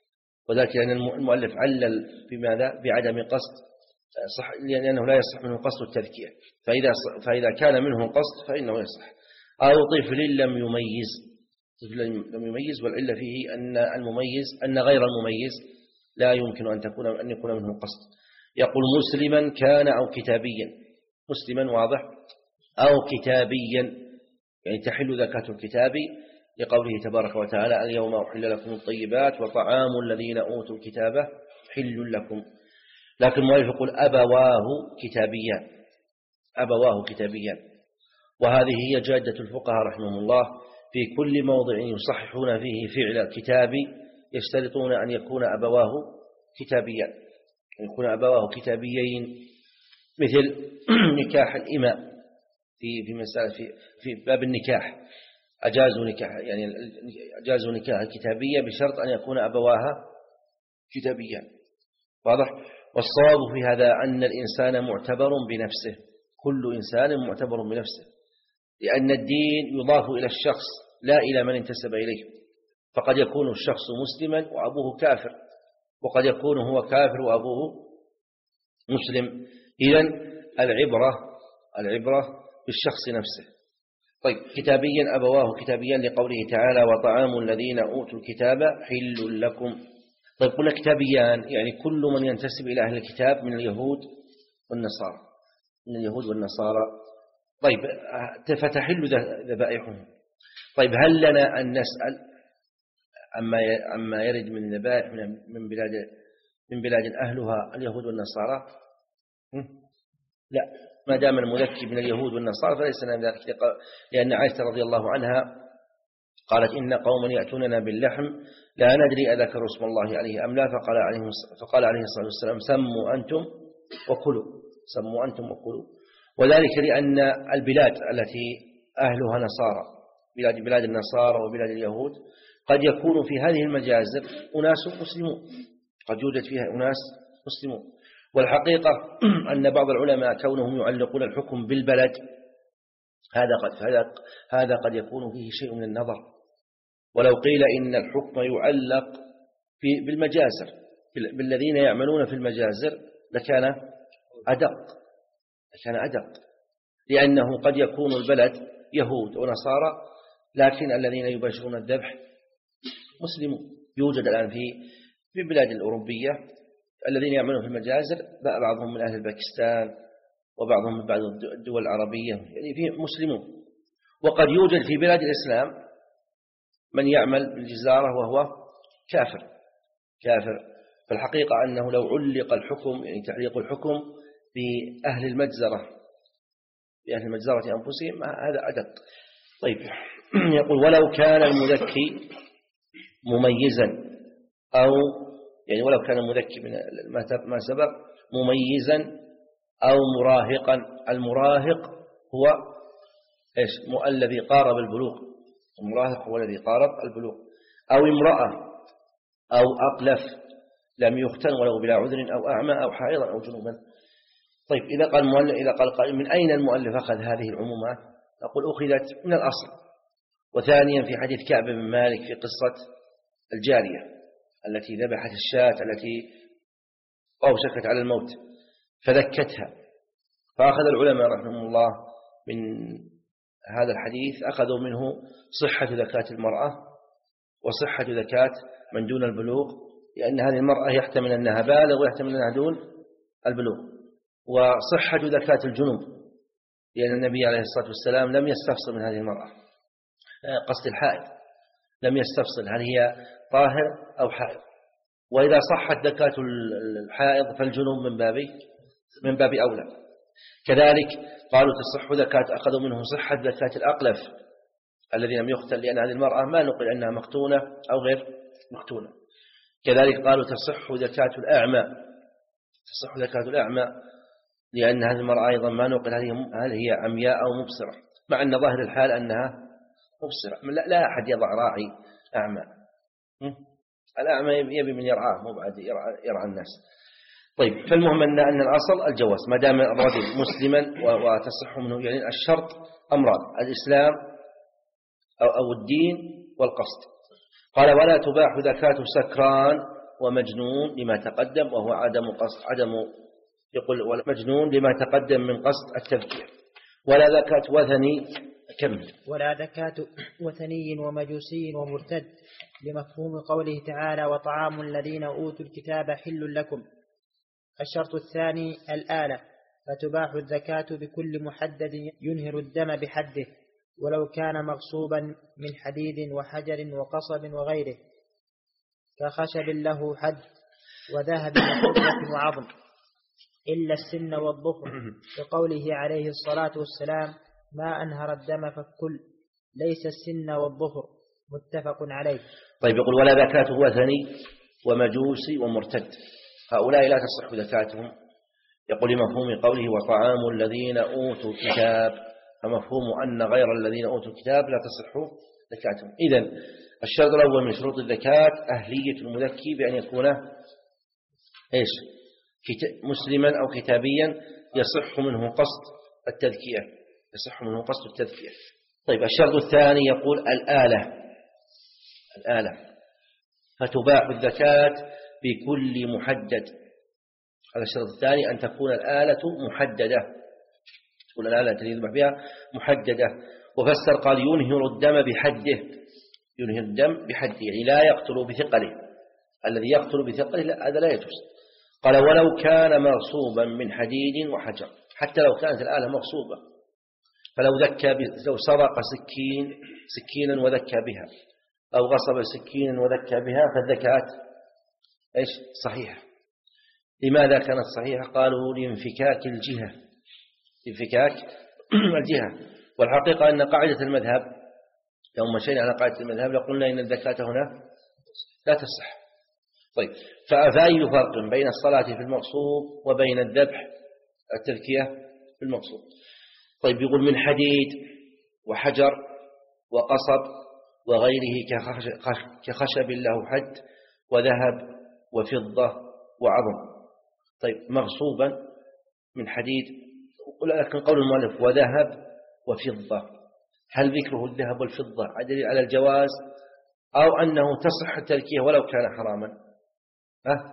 وذلك لأن المؤلف علل بماذا؟ بعدم قصد، صح، لأنه لا يصح منه قصد التذكية، فإذا فإذا كان منه قصد فإنه يصح. أو طفل لم يميز، طفل لم يميز، والعلة فيه أن المميز أن غير المميز لا يمكن أن تكون أن يكون منه قصد. يقول مسلما كان أو كتابيا، مسلما واضح، أو كتابيا يعني تحل زكاة الكتاب لقوله تبارك وتعالى اليوم أحل لكم الطيبات وطعام الذين أوتوا الكتاب حل لكم. لكن المؤلف يقول أبواه كتابيان، أبواه كتابيان، وهذه هي جادة الفقهاء رحمهم الله، في كل موضع يصححون فيه فعل الكتاب يشترطون أن يكون أبواه كتابيان، أن يكون أبواه كتابيين، مثل نكاح الإماء في في مسألة في في باب النكاح أجازوا نكاح، يعني أجازوا نكاح الكتابية بشرط أن يكون أبواها كتابيان، واضح. والصواب في هذا أن الإنسان معتبر بنفسه، كل إنسان معتبر بنفسه، لأن الدين يضاف إلى الشخص لا إلى من انتسب إليه، فقد يكون الشخص مسلما وأبوه كافر، وقد يكون هو كافر وأبوه مسلم. إذن العبرة العبرة بالشخص نفسه. طيب كتابيا أبواه كتابيا لقوله تعالى وطعام الذين أوتوا الكتاب حل لكم. طيب قلنا كتابيان يعني كل من ينتسب إلى أهل الكتاب من اليهود والنصارى، من اليهود والنصارى. طيب فتحل ذبائحهم. طيب هل لنا أن نسأل عما عما يرد من ذبائح من بلاد من بلاد أهلها اليهود والنصارى؟ لا، ما دام المذكي من اليهود والنصارى فليس لنا ذلك، لأن عائشة رضي الله عنها قالت إن قوما يأتوننا باللحم لا ندري أذكروا اسم الله عليه أم لا، فقال عليه فقال عليه الصلاة والسلام سموا أنتم وكلوا، سموا أنتم وكلوا. وذلك لأن البلاد التي أهلها نصارى، بلاد بلاد النصارى وبلاد اليهود، قد يكون في هذه المجازر أناس مسلمون، قد يوجد فيها أناس مسلمون. والحقيقة أن بعض العلماء كونهم يعلقون الحكم بالبلد هذا قد هذا هذا قد يكون فيه شيء من النظر، ولو قيل إن الحكم يعلق في بالمجازر بالذين يعملون في المجازر لكان أدق، لكان أدق، لأنه قد يكون البلد يهود ونصارى لكن الذين يباشرون الذبح مسلمون. يوجد الآن في في البلاد الأوروبية الذين يعملون في المجازر بعضهم من أهل باكستان وبعضهم من بعض الدول العربية، يعني في مسلمون. وقد يوجد في بلاد الإسلام من يعمل بالجزارة وهو كافر كافر فالحقيقة أنه لو علق الحكم، يعني تعليق الحكم بأهل المجزرة بأهل المجزرة أنفسهم هذا أدق. طيب يقول ولو كان المذكي مميزا، أو يعني ولو كان المذكي من ما سبق مميزا أو مراهقا. المراهق هو إيش؟ الذي قارب البلوغ، المراهق هو الذي قارب البلوغ. أو امرأة أو أقلف لم يختن ولو بلا عذر أو أعمى أو حائضا أو جنوبا. طيب إذا قال المؤلف إذا قال قائل من أين المؤلف أخذ هذه العمومات؟ نقول أخذت من الأصل. وثانيا في حديث كعب بن مالك في قصة الجارية التي ذبحت الشاة التي أوشكت على الموت فذكتها، فأخذ العلماء رحمهم الله من هذا الحديث أخذوا منه صحة زكاة المرأة وصحة زكاة من دون البلوغ، لأن هذه المرأة يحتمل أنها بالغ ويحتمل أنها دون البلوغ. وصحة زكاة الجنوب لأن النبي عليه الصلاة والسلام لم يستفصل من هذه المرأة، قصد الحائض لم يستفصل هل هي طاهر أو حائض. وإذا صحت زكاة الحائض فالجنوب من باب من باب أولى. كذلك قالوا تصح زكاة، أخذوا منه صحة زكاة الأقلف الذي لم يختل، لأن هذه المرأة ما نقل أنها مختونة أو غير مختونة. كذلك قالوا تصح زكاة الأعمى، تصح زكاة الأعمى لأن هذه المرأة أيضا ما نقل هل هي عمياء أو مبصرة، مع أن ظاهر الحال أنها مبصرة. لا, لا أحد يضع راعي أعمى، الأعمى يبي من يرعاه مو بعد يرعى, يرعى الناس. طيب فالمهم أن أن الأصل الجواز ما دام الرجل مسلما وتصح منه، يعني الشرط أمران الإسلام أو, أو الدين والقصد. قال ولا تباح زكاة سكران ومجنون لما تقدم وهو عدم قصد عدم يقول مجنون لما تقدم من قصد التذكير. ولا زكاة وثني كمل. ولا زكاة وثني ومجوسي ومرتد لمفهوم قوله تعالى وطعام الذين أوتوا الكتاب حل لكم. الشرط الثاني الآلة، فتباح الزكاة بكل محدد ينهر الدم بحده ولو كان مغصوبا من حديد وحجر وقصب وغيره كخشب له حد وذهب وفضة وعظم إلا السن والظفر لقوله عليه الصلاة والسلام ما أنهر الدم فالكل ليس السن والظفر متفق عليه. طيب يقول ولا زكاة وثني ومجوسي ومرتد هؤلاء لا تصح زكاتهم. يقول لمفهوم قوله وطعام الذين أوتوا الكتاب، فمفهوم أن غير الذين أوتوا الكتاب لا تصح زكاتهم. إذن الشرط الأول من شروط الزكاة أهلية المزكي بأن يكون إيش مسلما أو كتابيا يصح منه قصد التذكية يصح منه قصد التذكية. طيب الشرط الثاني يقول الآلة الآلة فتباح الزكاة بكل محدد. هذا الشرط الثاني أن تكون الآلة محددة، تكون الآلة التي يذبح بها محددة. وفسر قال ينهر الدم بحده، ينهر الدم بحده يعني لا يقتل بثقله، الذي يقتل بثقله هذا لا يجوز. قال ولو كان مغصوبا من حديد وحجر، حتى لو كانت الآلة مغصوبة، فلو ذكى لو سرق سكين سكينا وذكى بها أو غصب سكينا وذكى بها فالزكاة إيش صحيحة. لماذا كانت صحيحة؟ قالوا لانفكاك الجهة انفكاك الجهة. والحقيقة أن قاعدة المذهب لو مشينا على قاعدة المذهب لقلنا إن الزكاة هنا لا تصح. طيب فأي فرق بين الصلاة في المغصوب وبين الذبح التذكية في المغصوب؟ طيب يقول من حديد وحجر وقصب وغيره كخشب له حد وذهب وفضة وعظم. طيب مغصوبا من حديد، لكن قول المؤلف وذهب وفضة، هل ذكره الذهب والفضة دليل على الجواز أو أنه تصح التذكية ولو كان حراما؟ ها؟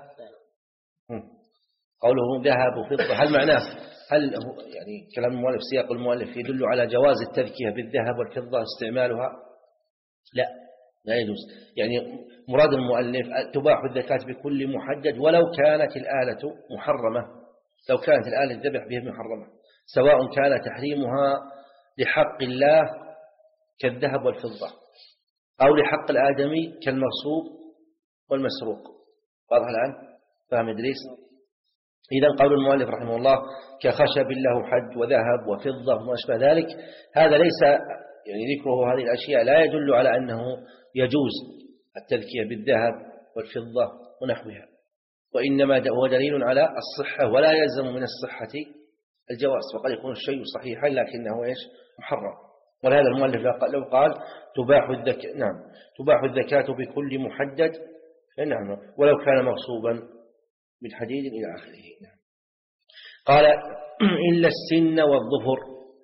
قوله ذهب وفضة هل معناه هل يعني كلام المؤلف سياق المؤلف يدل على جواز التذكية بالذهب والفضة استعمالها؟ لا لا يجوز. يعني مراد المؤلف تباح الزكاة بكل محدد ولو كانت الآلة محرمة، لو كانت الآلة الذبح بها محرمة، سواء كان تحريمها لحق الله كالذهب والفضة أو لحق الآدمي كالمغصوب والمسروق. واضح الآن؟ فهم إدريس؟ إذن قول المؤلف رحمه الله كخشب له حد وذهب وفضة وما أشبه ذلك، هذا ليس يعني ذكره هذه الأشياء لا يدل على أنه يجوز التذكية بالذهب والفضة ونحوها، وإنما هو دليل على الصحة ولا يلزم من الصحة الجواز، وقد يكون الشيء صحيحا لكنه إيش محرم. ولهذا المؤلف لو قال تباح الذكاة نعم تباح الزكاة بكل محدد نعم ولو كان مغصوبا من حديد إلى آخره. نعم. قال إلا السن والظفر،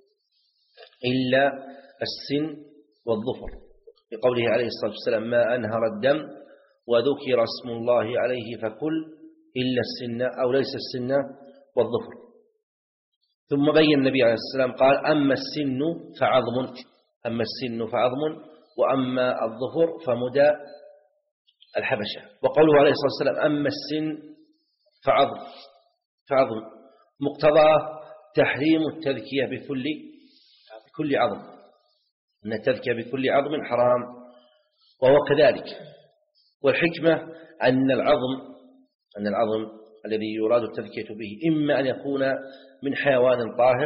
إلا السن والظفر بقوله عليه الصلاة والسلام ما أنهر الدم وذكر اسم الله عليه فكل إلا السن أو ليس السن والظفر. ثم بين النبي عليه الصلاة والسلام قال أما السن فعظم أما السن فعظم وأما الظفر فمدى الحبشة. وقوله عليه الصلاة والسلام أما السن فعظم فعظم مقتضاه تحريم التذكية بكل بكل عظم، أن التذكية بكل عظم حرام وهو كذلك. والحكمة أن العظم أن العظم الذي يراد التذكية به إما أن يكون من حيوان طاهر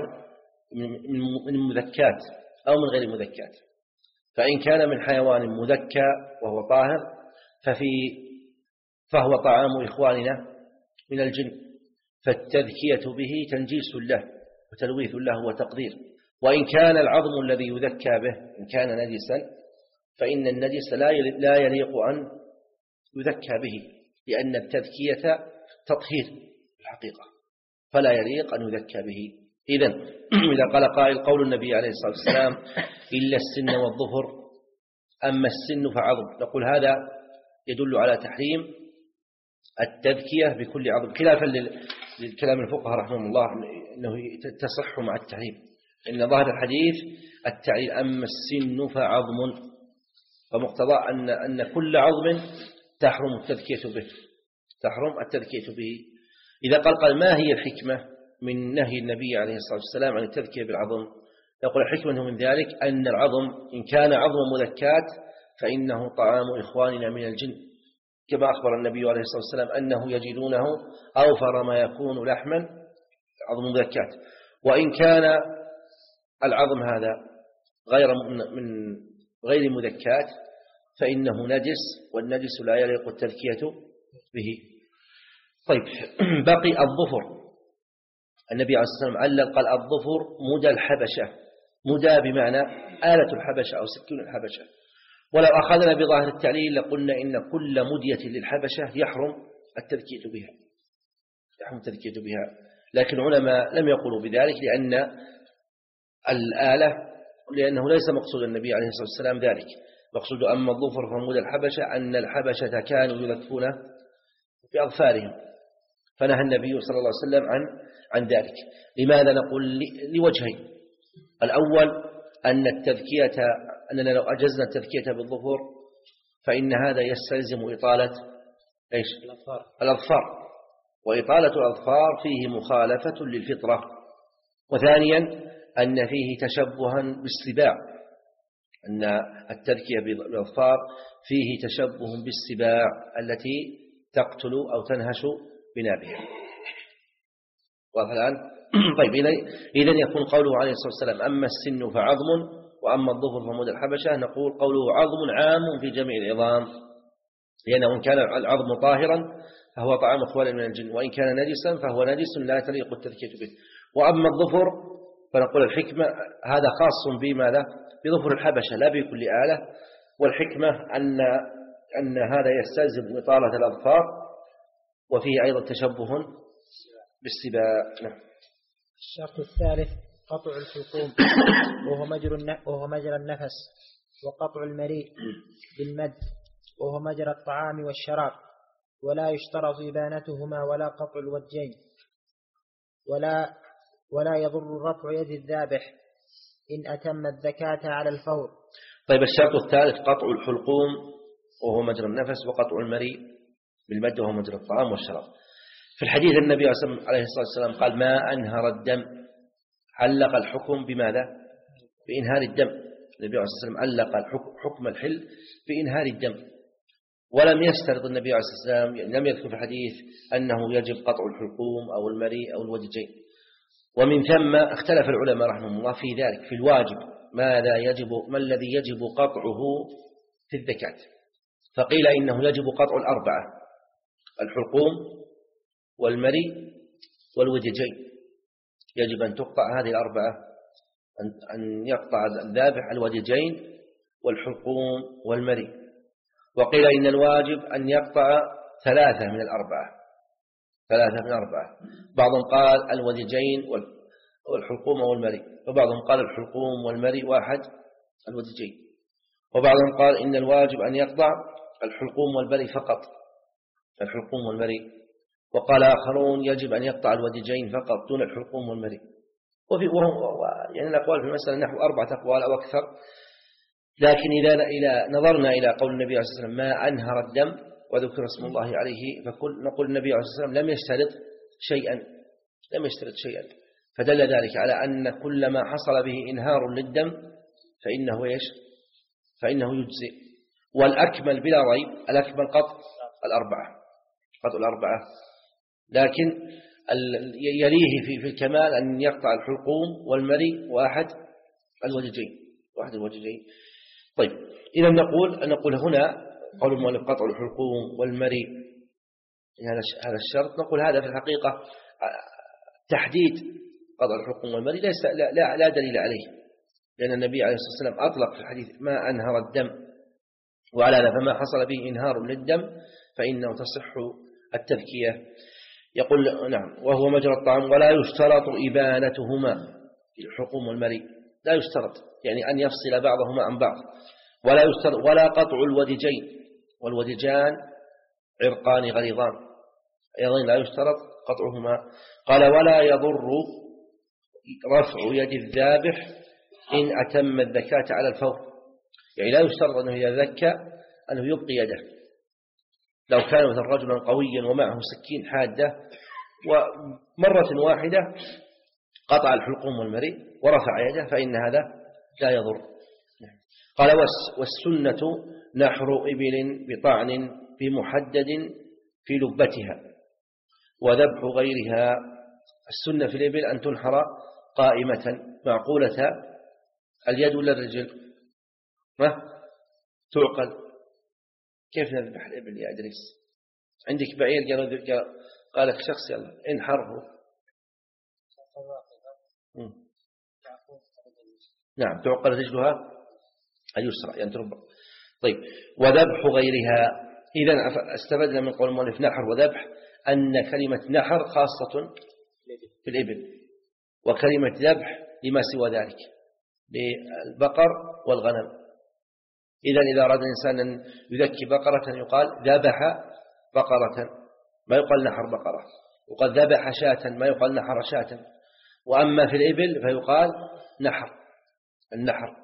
من مذكات أو من غير مذكات، فإن كان من حيوان مذكى وهو طاهر ففي فهو طعام إخواننا من الجن، فالتذكية به تنجيس له وتلويث له وتقدير. وإن كان العظم الذي يذكى به إن كان نجسا فإن النجس لا يليق أن يذكى به، لأن التذكية تطهير الحقيقة فلا يليق أن يذكى به. إذن إذا قال قائل قول النبي عليه الصلاة والسلام إلا السن والظفر أما السن فعظم، نقول هذا يدل على تحريم التذكية بكل عظم، خلافا للكلام الفقهاء رحمهم الله أنه تصح مع التحريم، إن ظاهر الحديث التعليل أما السن فعظم، فمقتضى أن أن كل عظم تحرم التذكية به، تحرم التذكية به. إذا قال قال ما هي الحكمة من نهي النبي عليه الصلاة والسلام عن التذكية بالعظم؟ يقول الحكمة من ذلك أن العظم إن كان عظم مذكات فإنه طعام إخواننا من الجن، كما أخبر النبي عليه الصلاة والسلام أنه يجدونه أوفر ما يكون لحما عظم مذكات. وإن كان العظم هذا غير من غير مذكات فإنه نجس، والنجس لا يليق التذكية به. طيب بقي الظفر. النبي عليه الصلاة والسلام علل قال الظفر مدى الحبشة، مدى بمعنى آلة الحبشة أو سكين الحبشة. ولو أخذنا بظاهر التعليل لقلنا إن كل مدية للحبشة يحرم التذكية بها، يحرم التذكية بها. لكن العلماء لم يقولوا بذلك لأن الآلة، لأنه ليس مقصود النبي عليه الصلاة والسلام ذلك، مقصود أما الظفر فمدى الحبشة أن الحبشة كانوا يلكون في أظفارهم، فنهى النبي صلى الله عليه وسلم عن عن ذلك. لماذا؟ نقول لوجهين. الأول أن التذكية، أننا لو أجزنا التذكية بالظفر فإن هذا يستلزم إطالة إيش؟ الأظفار. الأظفار، وإطالة الأظفار فيه مخالفة للفطرة. وثانيا أن فيه تشبها بالسباع، أن التذكية بالأظفار فيه تشبه بالسباع التي تقتل أو تنهش بنابها. واضح الآن؟ طيب إذن يكون قوله عليه الصلاة والسلام أما السن فعظم وأما الظفر فمدى الحبشة، نقول قوله عظم عام في جميع العظام، لأنه إن كان العظم طاهرا فهو طعام إخوان من الجن، وإن كان نجسا فهو نجس لا تليق التذكية به. وأما الظفر فنقول الحكمة هذا خاص بماذا؟ بظفر الحبشة لا بكل آلة، والحكمة أن أن هذا يستلزم إطالة الأظفار وفيه أيضا تشبه بالسباع. الشرط الثالث قطع الحلقوم وهو مجرى وهو مجرى النفس، وقطع المريء بالمد وهو مجرى الطعام والشراب، ولا يشترط إبانتهما ولا قطع الوجين، ولا ولا يضر رفع يد الذابح إن أتم الزكاة على الفور. طيب الشرط الثالث قطع الحلقوم وهو مجرى النفس، وقطع المريء بالمد وهو مجرى الطعام والشراب. في الحديث النبي عليه الصلاة والسلام قال ما أنهر الدم، علق الحكم بماذا؟ بإنهار الدم. النبي عليه الصلاة والسلام علق حكم الحل بإنهار الدم، ولم يشترط النبي عليه الصلاة والسلام، يعني لم يذكر في الحديث أنه يجب قطع الحلقوم أو المريء أو الودجين. ومن ثم اختلف العلماء رحمهم الله في ذلك، في الواجب ماذا يجب، ما الذي يجب قطعه في الزكاة. فقيل إنه يجب قطع الأربعة، الحلقوم والمريء والودجين، يجب أن تقطع هذه الأربعة، أن يقطع الذابح الودجين والحلقوم والمريء. وقيل إن الواجب أن يقطع ثلاثة من الأربعة، ثلاثة من أربعة. بعضهم قال الودجين والحلقوم والمريء، وبعضهم قال الحلقوم والمريء واحد الودجين، وبعضهم قال إن الواجب أن يقطع الحلقوم والمريء فقط، الحلقوم والمريء. وقال آخرون يجب أن يقطع الودجين فقط دون الحلقوم والمريء. وفي وهو يعني الأقوال في المسألة نحو أربعة أقوال أو أكثر. لكن إذا إلى نظرنا إلى قول النبي عليه الصلاة والسلام ما أنهر الدم وذكر اسم الله عليه، فكل نقول النبي عليه الصلاة والسلام لم يشترط شيئا، لم يشترط شيئا، فدل ذلك على أن كل ما حصل به إنهار للدم فإنه إيش؟ فإنه يجزئ. والأكمل بلا ريب الأكمل قطع الأربعة، قطع الأربعة. لكن يليه في في الكمال أن يقطع الحلقوم والمريء واحد الوجهين، واحد الوجهين. طيب إذا نقول نقول هنا قول المؤلف قطع الحلقوم والمريء هذا هذا الشرط، نقول هذا في الحقيقة تحديد قطع الحلقوم والمريء ليس لا, لا, لا دليل عليه، لأن النبي عليه الصلاة والسلام أطلق في الحديث ما أنهر الدم، وعلى هذا فما حصل به إنهار للدم فإنه تصح التذكية. يقول نعم وهو مجرى الطعام، ولا يشترط إبانتهما الحلقوم والمريء، لا يشترط يعني أن يفصل بعضهما عن بعض، ولا يشترط ولا قطع الودجين، والودجان عرقان غليظان أيضا لا يشترط قطعهما. قال ولا يضر رفع يد الذابح إن أتم الذكاة على الفور، يعني لا يشترط أنه إذا ذكى أنه يبقي يده. لو كان مثل رجلا قويا ومعه سكين حادة ومرة واحدة قطع الحلقوم والمريء ورفع يده فإن هذا لا يضر. قال والسنة نحر إبل بطعن بمحدد في لبتها وذبح غيرها. السنة في الإبل أن تنحر قائمة معقولة اليد ولا الرجل؟ ما تعقل. كيف نذبح الإبل يا إدريس؟ عندك بعير قال قال لك شخص يلا انحره. نعم تعقل رجلها اليسرى يعني تربى. طيب وذبح غيرها. إذن استفدنا من قول المؤلف نحر وذبح أن كلمة نحر خاصة في الإبل، وكلمة ذبح لما سوى ذلك للبقر والغنم. إذن إذا أراد الإنسان أن يذكي بقرة يقال ذبح بقرة، ما يقال نحر بقرة. وقد ذبح شاة ما يقال نحر شاة. وأما في الإبل فيقال نحر النحر.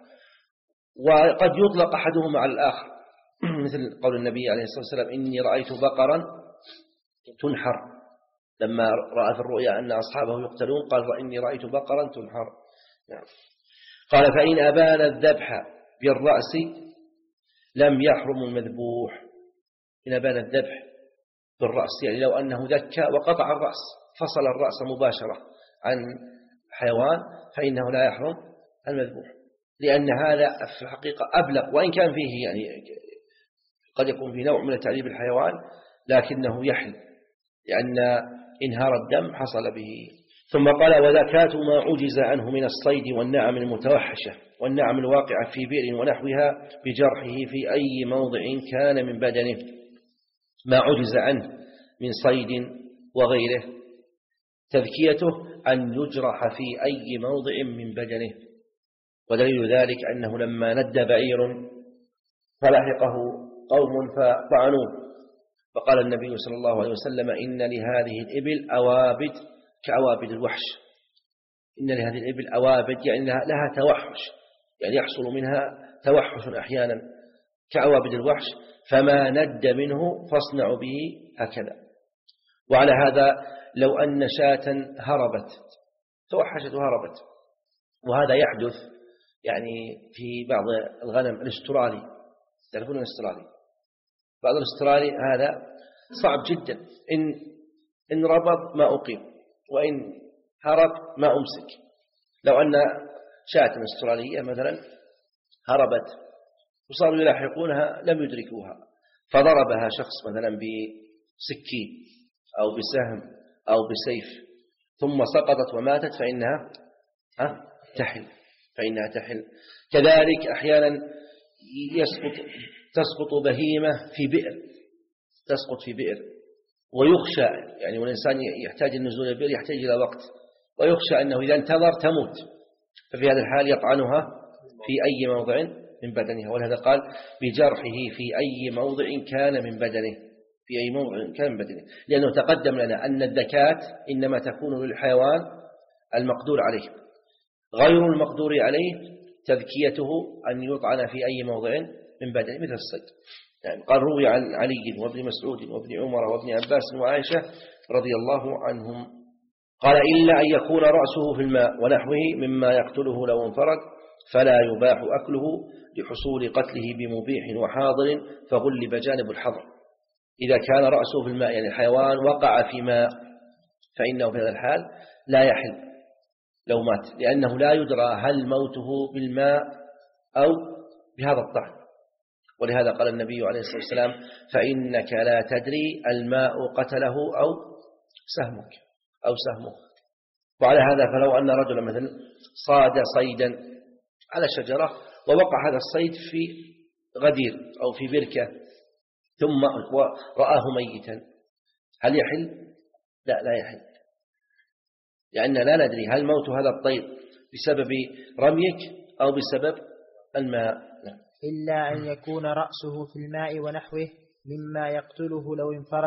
وقد يطلق أحدهما على الآخر مثل قول النبي عليه الصلاة والسلام إني رأيت بقرا تنحر، لما رأى في الرؤيا أن أصحابه يقتلون قال إني رأيت بقرا تنحر. نعم. قال فإن أبان الذبح بالرأس لم يحرم المذبوح. إن أبان الذبح بالرأس يعني لو أنه ذكى وقطع الرأس فصل الرأس مباشرة عن حيوان فإنه لا يحرم المذبوح، لأن هذا في الحقيقة أبلغ، وإن كان فيه يعني قد يكون في نوع من تعذيب الحيوان لكنه يحل لأن إنهار الدم حصل به. ثم قال وذكاة ما عجز عنه من الصيد والنعم المتوحشة والنعم الواقعة في بئر ونحوها بجرحه في أي موضع كان من بدنه. ما عجز عنه من صيد وغيره تذكيته أن يجرح في أي موضع من بدنه. ودليل ذلك أنه لما ند بعير فلحقه قوم فطعنوه فقال النبي صلى الله عليه وسلم إن لهذه الإبل أوابد كأوابد الوحش. إن لهذه الإبل أوابد يعني لها توحش، يعني يحصل منها توحش أحيانا كأوابد الوحش، فما ند منه فاصنعوا به هكذا. وعلى هذا لو أن شاة هربت توحشت وهربت، وهذا يحدث يعني في بعض الغنم الاسترالي، تعرفون الاسترالي، بعض الاسترالي هذا صعب جدا، إن إن ربط ما أقيم وإن هرب ما أمسك. لو أن شاة استرالية مثلا هربت وصاروا يلاحقونها لم يدركوها فضربها شخص مثلا بسكين أو بسهم أو بسيف ثم سقطت وماتت فإنها تحل فإنها تحل. كذلك أحيانا يسقط تسقط بهيمة في بئر تسقط في بئر ويخشى يعني والإنسان يحتاج النزول البئر يحتاج إلى وقت ويخشى أنه إذا انتظر تموت، ففي هذا الحال يطعنها في أي موضع من بدنها. ولهذا قال بجرحه في أي موضع كان من بدنه في أي موضع كان من بدنه، لأنه تقدم لنا أن الذكاة إنما تكون للحيوان المقدور عليه، غير المقدور عليه تذكيته أن يطعن في أي موضع من بدنه مثل الصيد. يعني قال روي عن علي وابن مسعود وابن عمر وابن عباس وعائشة رضي الله عنهم قال إلا أن يكون رأسه في الماء ونحوه مما يقتله لو انفرد فلا يباح أكله لحصول قتله بمبيح وحاضر فغلب جانب الحظر. إذا كان رأسه في الماء يعني الحيوان وقع في ماء فإنه في هذا الحال لا يحل لو مات، لأنه لا يدرى هل موته بالماء أو بهذا الطعن. ولهذا قال النبي عليه الصلاة والسلام فإنك لا تدري الماء قتله أو سهمك أو سهمه. وعلى هذا فلو أن رجلا مثلا صاد صيدا على شجرة ووقع هذا الصيد في غدير أو في بركة ثم رآه ميتا هل يحل؟ لا لا يحل، لأن لا ندري هل موت هذا الطير بسبب رميك أو بسبب الماء. إلا أن يكون رأسه في الماء ونحوه مما يقتله لو انفرد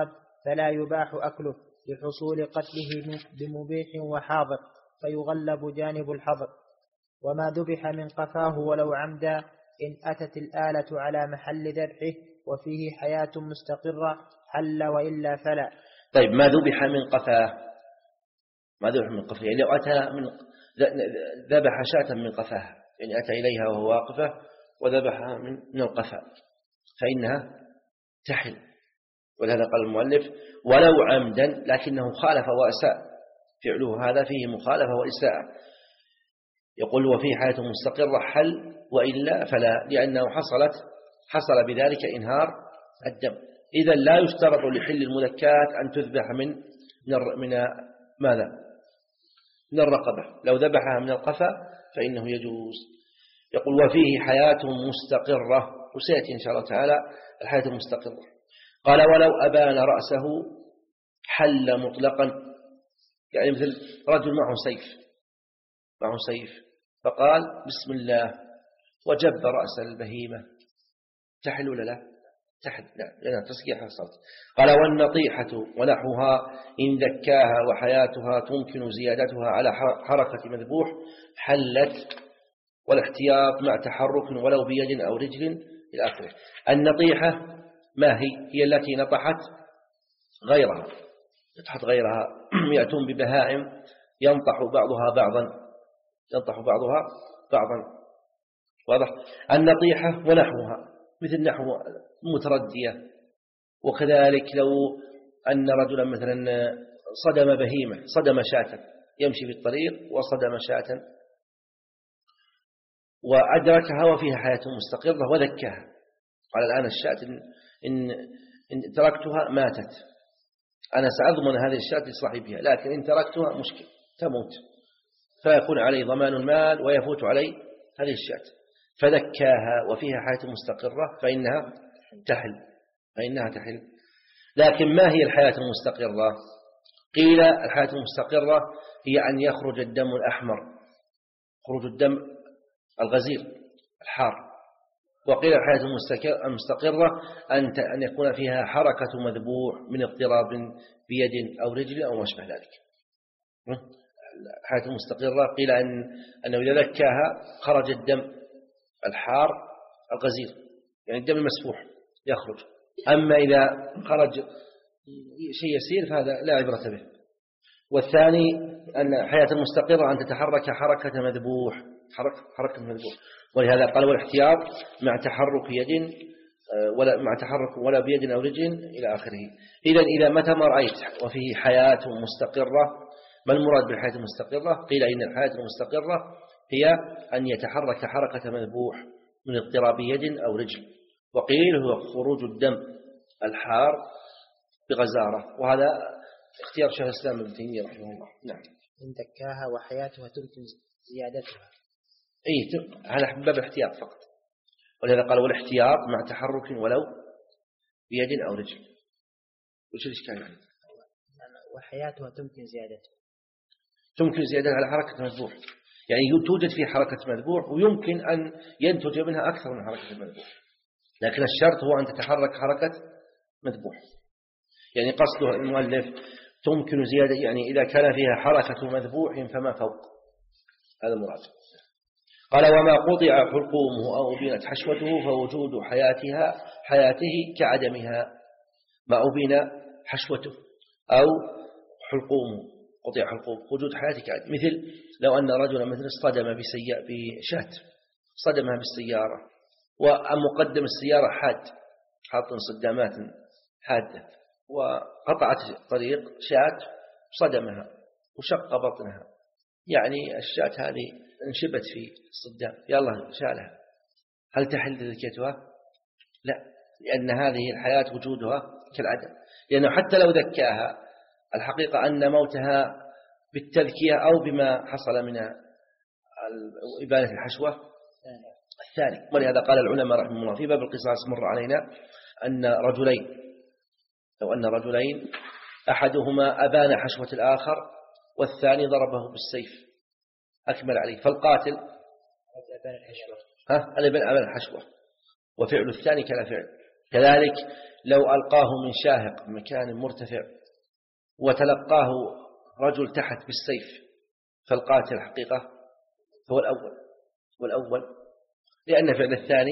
فلا يباح أكله لحصول قتله بمبيح وحاضر، فيغلب جانب الحظر. وما ذبح من قفاه ولو عمدا إن أتت الآلة على محل ذبحه وفيه حياة مستقرة حل، وإلا فلا. طيب، ما ذبح من قفاه، ما ذبح من قفاه يعني لو أتى من ذبح شاة من قفاه، يعني أتى إليها وهو واقفة وذبحها من من القفا، فإنها تحل. ولهذا قال المؤلف ولو عمدا، لكنه خالف وأساء، فعله هذا فيه مخالفة وإساءة. يقول وفيه حياة مستقرة حل، وإلا فلا، لأنه حصلت حصل بذلك إنهار الدم. إذا لا يشترط لحل المذكات أن تذبح من من ماذا؟ من الرقبة. لو ذبحها من القفا فإنه يجوز. يقول وفيه حياة مستقرة، وسيأتي إن شاء الله تعالى الحياة المستقرة. قال ولو أبان رأسه حل مطلقا، يعني مثل رجل معه سيف معه سيف فقال بسم الله وجب رأس البهيمة، تحل ولا لا؟ تحل، لا، لأنها تسقيح الصوت. قال والنطيحة ونحوها إن ذكاها وحياتها تمكن زيادتها على حركة مذبوح حلت، والاحتياط مع تحرك ولو بيد أو رجل إلى آخره. النطيحة ما هي؟ هي التي نطحت غيرها، نطحت غيرها يأتون ببهائم ينطح بعضها بعضا ينطح بعضها بعضا واضح. النطيحة ونحوها مثل نحو متردية. وكذلك لو أن رجلا مثلا صدم بهيمة، صدم شاة، يمشي في الطريق وصدم شاة وأدركها وفيها حياة مستقرة وذكاها، قال الآن الشاة إن, إن, إن تركتها ماتت، أنا سأضمن هذه الشاة لصاحبها، لكن إن تركتها مشكل تموت، فيكون علي ضمان المال ويفوت علي هذه الشاة، فذكاها وفيها حياة مستقرة فإنها تحل فإنها تحل. لكن ما هي الحياة المستقرة؟ قيل الحياة المستقرة هي أن يخرج الدم الأحمر، خروج الدم الغزير الحار. وقيل الحياة المستقرة أن يكون فيها حركة مذبوح من اضطراب بيد أو رجل أو ما شابه ذلك. الحياة المستقرة قيل أن أنه إذا ذكاها خرج الدم الحار الغزير، يعني الدم المسفوح يخرج. أما إذا خرج شيء يسير فهذا لا عبرة به. والثاني أن الحياة المستقرة أن تتحرك حركة مذبوح، حركة حركة مذبوح. ولهذا قال والاحتياط مع تحرك يد ولا مع تحرك ولا بيد أو رجل إلى آخره. إذا إذا متى ما رأيت وفيه حياة مستقرة، ما المراد بالحياة المستقرة؟ قيل إن الحياة المستقرة هي أن يتحرك حركة مذبوح من اضطراب يد أو رجل. وقيل هو خروج الدم الحار بغزارة، وهذا اختيار شيخ الإسلام ابن تيمية رحمه الله. نعم. إن ذكاها وحياتها تمكن زيادتها. إيه، هذا باب الاحتياط فقط. ولهذا قال والاحتياط مع تحرك ولو بيد أو رجل. وش الإشكال يعني؟ وحياتها تمكن زيادتها، تمكن زيادتها على حركة مذبوح، يعني توجد فيه حركة مذبوح ويمكن أن ينتج منها أكثر من حركة المذبوح، لكن الشرط هو أن تتحرك حركة مذبوح. يعني قصده المؤلف تمكن زيادة، يعني إذا كان فيها حركة مذبوح فما فوق، هذا المراد. قال وما قطع حلقومه أو أبينت حشوته فوجود حياتها حياته كعدمها. ما أبين حشوته أو حلقومه، قطع حلقوم، وجود حياته كعدم. مثل لو أن رجلا مثل اصطدم بشاة، صدمها بالسيارة ومقدم السيارة حاد، حاط صدامات حادة، وقطعت الطريق شاة صدمها وشق بطنها، يعني الشاة هذه انشبت في الصدام، يلا شالها، هل تحل ذكيتها؟ لا، لأن هذه الحياة وجودها كالعدم. لأنه حتى لو ذكاها الحقيقة أن موتها بالتذكية أو بما حصل من إبانة الحشوة الثاني. ولهذا قال العلماء رحمه الله في باب القصاص مر علينا أن رجلين، لو أن رجلين أحدهما أبان حشوة الآخر والثاني ضربه بالسيف أكمل عليه، فالقاتل ها أبان الحشوة وفعل الثاني كان فعل، كذلك لو ألقاه من شاهق مكان مرتفع وتلقاه رجل تحت بالسيف فالقاتل حقيقة هو الأول هو الأول لأن فعل الثاني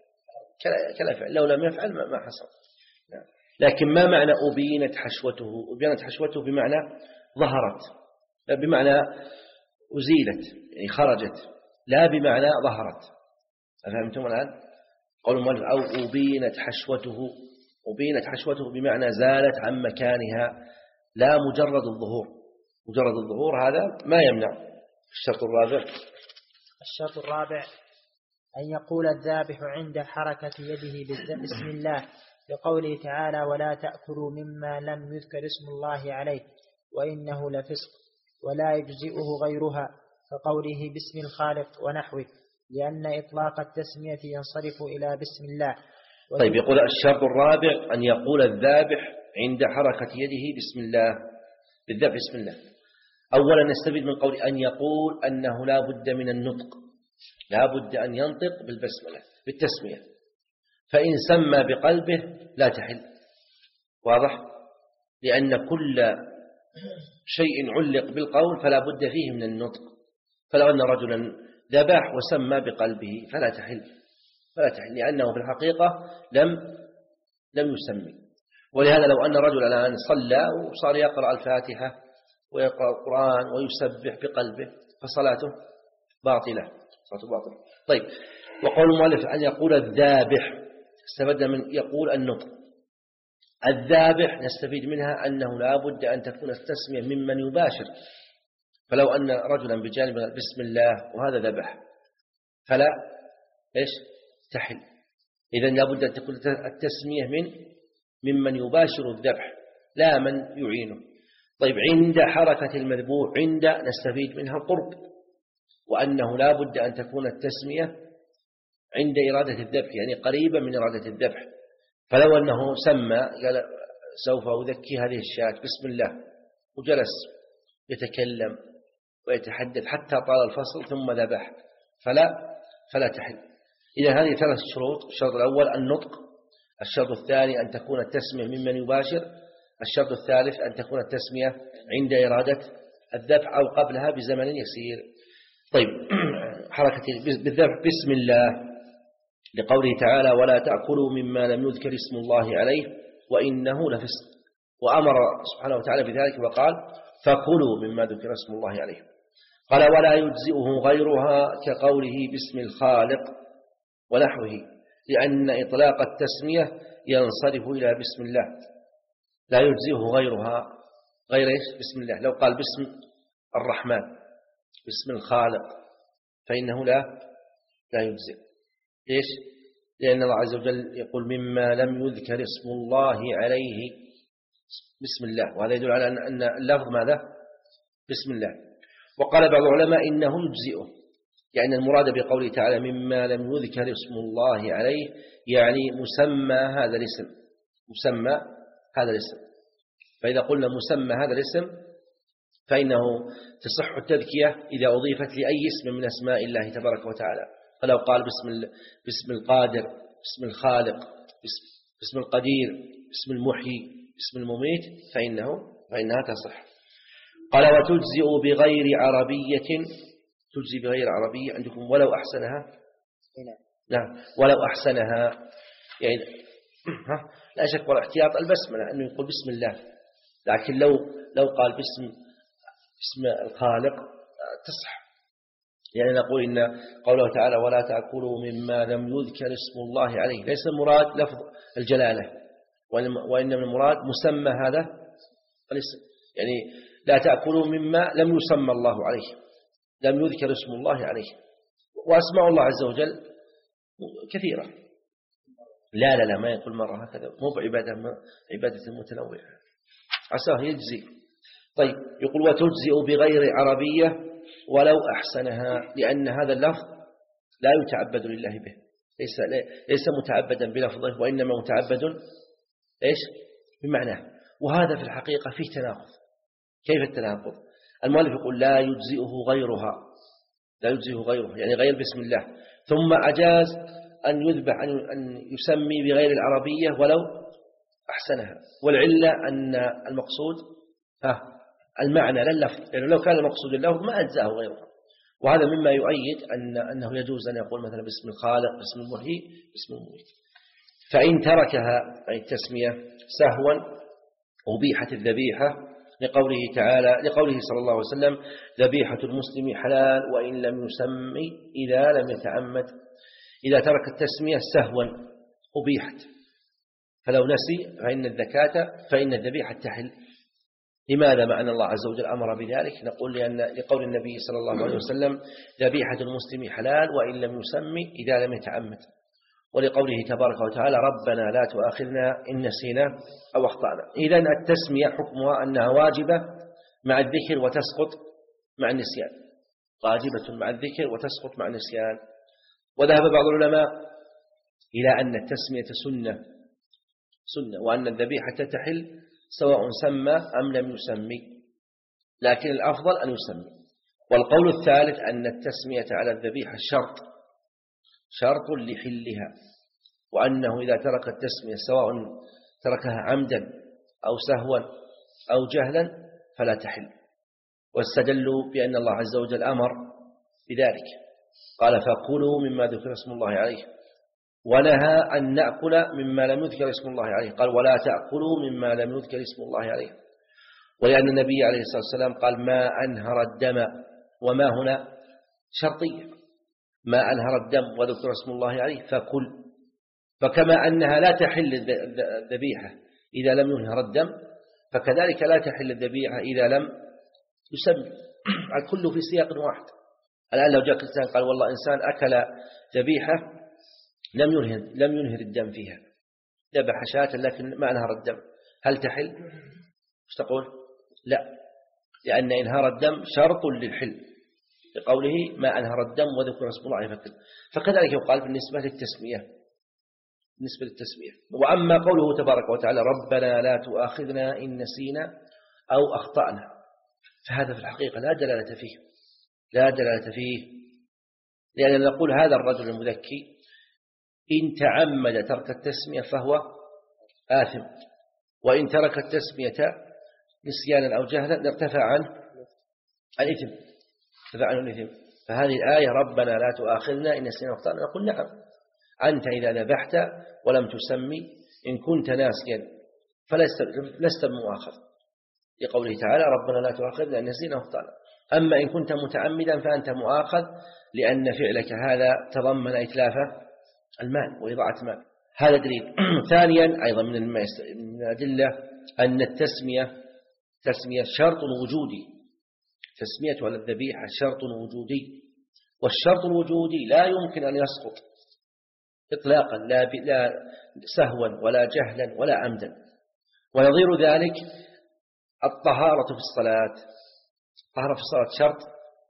كلا فعل لو لم يفعل ما حصل. لكن ما معنى أبينت حشوته؟ أبينت حشوته بمعنى ظهرت، لا بمعنى أزيلت يعني خرجت، لا بمعنى ظهرت. أفهمتم الآن؟ قول المؤلف أو أبينت حشوته، أبينت حشوته بمعنى زالت عن مكانها، لا مجرد الظهور. مجرد الظهور هذا ما يمنع. الشرط الرابع الشرط الرابع أن يقول الذابح عند حركة يده بسم الله، لقوله تعالى ولا تأكلوا مما لم يذكر اسم الله عليه وإنه لفسق، ولا يجزئه غيرها كقوله باسم الخالق ونحوه، لأن إطلاق التسمية ينصرف إلى بسم الله. طيب يقول الشرط الرابع أن يقول الذابح عند حركة يده بسم الله، بالذبح بسم الله. أولا نستفيد من قول أن يقول أنه لا بد من النطق، لا بد أن ينطق بالبسملة بالتسمية، فإن سمى بقلبه لا تحل. واضح؟ لأن كل شيء علق بالقول فلا بد فيه من النطق. فلو أن رجلا ذبح وسمى بقلبه فلا تحل فلا تحل لأنه في الحقيقة لم لم يسمي. ولهذا لو أن رجلا الآن صلى وصار يقرأ الفاتحة ويقرأ القرآن ويسبح بقلبه فصلاته باطلة، صلاته باطلة. طيب، وقول المؤلف أن يقول الذابح، استفدنا من يقول النطق. الذابح نستفيد منها أنه لا بد أن تكون التسمية ممن يباشر، فلو أن رجلا بجانب بسم الله وهذا ذبح فلا إيش تحل. إذن لا بد أن تكون التسمية من ممن يباشر الذبح لا من يعينه. طيب، عند حركة المذبوح، عند نستفيد منها القرب، وأنه لا بد أن تكون التسمية عند إرادة الذبح، يعني قريبة من إرادة الذبح. فلو أنه سمى قال سوف أذكي هذه الشاة بسم الله وجلس يتكلم ويتحدث حتى طال الفصل ثم ذبح فلا فلا تحل. إذا هذه ثلاث شروط: الشرط الأول النطق، الشرط الثاني أن تكون التسمية ممن يباشر، الشرط الثالث أن تكون التسمية عند إرادة الذبح أو قبلها بزمن يسير. طيب، حركة بالذبح بسم الله لقوله تعالى ولا تأكلوا مما لم يذكر اسم الله عليه وإنه لفسق، وأمر سبحانه وتعالى بذلك وقال فكلوا مما ذكر اسم الله عليه. قال ولا يجزئه غيرها كقوله باسم الخالق ونحوه، لأن إطلاق التسمية ينصرف إلى بسم الله، لا يجزئه غيرها. غير إيش؟ بسم الله. لو قال باسم الرحمن باسم الخالق فإنه لا لا يجزئ. إيش؟ لأن الله عز وجل يقول مما لم يذكر اسم الله عليه بسم الله، وهذا يدل على أن اللفظ ماذا؟ بسم الله. وقال بعض العلماء إنه يجزئه، يعني المراد بقوله تعالى مما لم يذكر اسم الله عليه يعني مسمى هذا الاسم، مسمى هذا الاسم. فإذا قلنا مسمى هذا الاسم فإنه تصح التذكية إذا أضيفت لأي اسم من أسماء الله تبارك وتعالى. فلو قال باسم باسم القادر، باسم الخالق، باسم, باسم القدير، باسم المحيي، باسم المميت فإنه فإنها تصح. قال وتجزئ بغير عربية، تجزي بغير عربية عندكم ولو أحسنها. نعم، ولو أحسنها يعني ها لا شك ولا احتياط البسملة أنه يقول بسم الله، لكن لو لو قال باسم اسم الخالق تصح. يعني نقول إن قوله تعالى ولا تأكلوا مما لم يذكر اسم الله عليه ليس المراد لفظ الجلالة، وإنما المراد مسمى هذا الاسم. يعني لا تأكلوا مما لم يسمى الله عليه، لم يذكر اسم الله عليه. وأسماء الله عز وجل كثيرة. لا لا لا ما يقول مرة هكذا، مو بعبادة عبادة متنوعة، عساه يجزي. طيب، يقول وتجزئ بغير عربية ولو أحسنها، لأن هذا اللفظ لا يتعبد لله به، ليس ليس متعبدا بلفظه، وإنما متعبد إيش بمعناه. وهذا في الحقيقة فيه تناقض. كيف التناقض؟ المؤلف يقول لا يجزئه غيرها، لا يجزئه غيره يعني غير بسم الله، ثم أجاز أن يذبح أن يسمي بغير العربية ولو أحسنها، والعلة أن المقصود ها المعنى لا اللفظ، يعني لو كان المقصود اللفظ ما أجزاه غيره. وهذا مما يؤيد أن أنه يجوز أن يقول مثلا باسم الخالق، باسم المحيي، باسم المميت. فإن تركها أي التسمية سهوا أبيحت الذبيحة، لقوله تعالى لقوله صلى الله عليه وسلم: ذبيحة المسلم حلال وإن لم يسمي إذا لم يتعمد. إذا ترك التسمية سهوا أبيحت، فلو نسي فإن الذكاة فإن الذبيحة تحل. لماذا؟ مع أن الله عز وجل أمر بذلك. نقول لأن لقول النبي صلى الله عليه وسلم: ذبيحة المسلم حلال وإن لم يسمي إذا لم يتعمد. ولقوله تبارك وتعالى: ربنا لا تؤاخذنا إن نسينا أو أخطأنا. إذن التسمية حكمها أنها واجبة مع الذكر وتسقط مع النسيان، واجبة مع الذكر وتسقط مع النسيان. وذهب بعض العلماء إلى أن التسمية سنة سنة وأن الذبيحة تحل سواء سمى أم لم يسمي، لكن الأفضل أن يسمي. والقول الثالث أن التسمية على الذبيحة شرط شرط لحلها، وأنه إذا ترك التسمية سواء تركها عمدا أو سهوا أو جهلا فلا تحل. واستدلوا بأن الله عز وجل أمر بذلك، قال: فكلوا مما ذكر اسم الله عليه، ونهى أن نأكل مما لم يذكر اسم الله عليه، قال: ولا تأكلوا مما لم يذكر اسم الله عليه. ولأن النبي عليه الصلاة والسلام قال: ما أنهر الدم، وما هنا شرطية، ما أنهر الدم وذكر اسم الله عليه فكل. فكما أنها لا تحل الذبيحة إذا لم ينهر الدم، فكذلك لا تحل الذبيحة إذا لم يسمي. الكل في سياق واحد. الآن لو جاء إنسان قال: والله إنسان أكل ذبيحة لم ينهر لم ينهر الدم فيها، ذبح شاة لكن ما أنهر الدم، هل تحل؟ ايش تقول؟ لا، لأن إنهار الدم شرط للحل، لقوله: ما أنهر الدم وذكر اسم الله عليه فكل. فكذلك يقال بالنسبة للتسمية بالنسبة للتسمية. وأما قوله تبارك وتعالى: ربنا لا تؤاخذنا إن نسينا أو أخطأنا، فهذا في الحقيقة لا دلالة فيه لا دلالة فيه لأننا نقول هذا الرجل المذكي إن تعمد ترك التسمية فهو آثم، وإن ترك التسمية نسيانا أو جهلا ارتفع عنه الإثم ارتفع عنه الإثم. فهذه الآية: ربنا لا تؤاخذنا إن نسينا أو أخطأنا، نقول نعم، أنت إذا ذبحت ولم تسمي إن كنت ناسيا فلست لست بمؤاخذ، لقوله تعالى: ربنا لا تؤاخذنا إن نسينا أو أخطأنا. أما إن كنت متعمدا فأنت مؤاخذ، لأن فعلك هذا تضمن إتلاف المال وإضاعة المال. هذا دليل. ثانيا أيضا من الأدلة أن التسمية تسمية شرط وجودي، تسمية على الذبيحة شرط وجودي، والشرط الوجودي لا يمكن أن يسقط إطلاقا، لا, لا سهوا ولا جهلا ولا عمدا. ونظير ذلك الطهارة في الصلاة. الطهارة في الصلاة شرط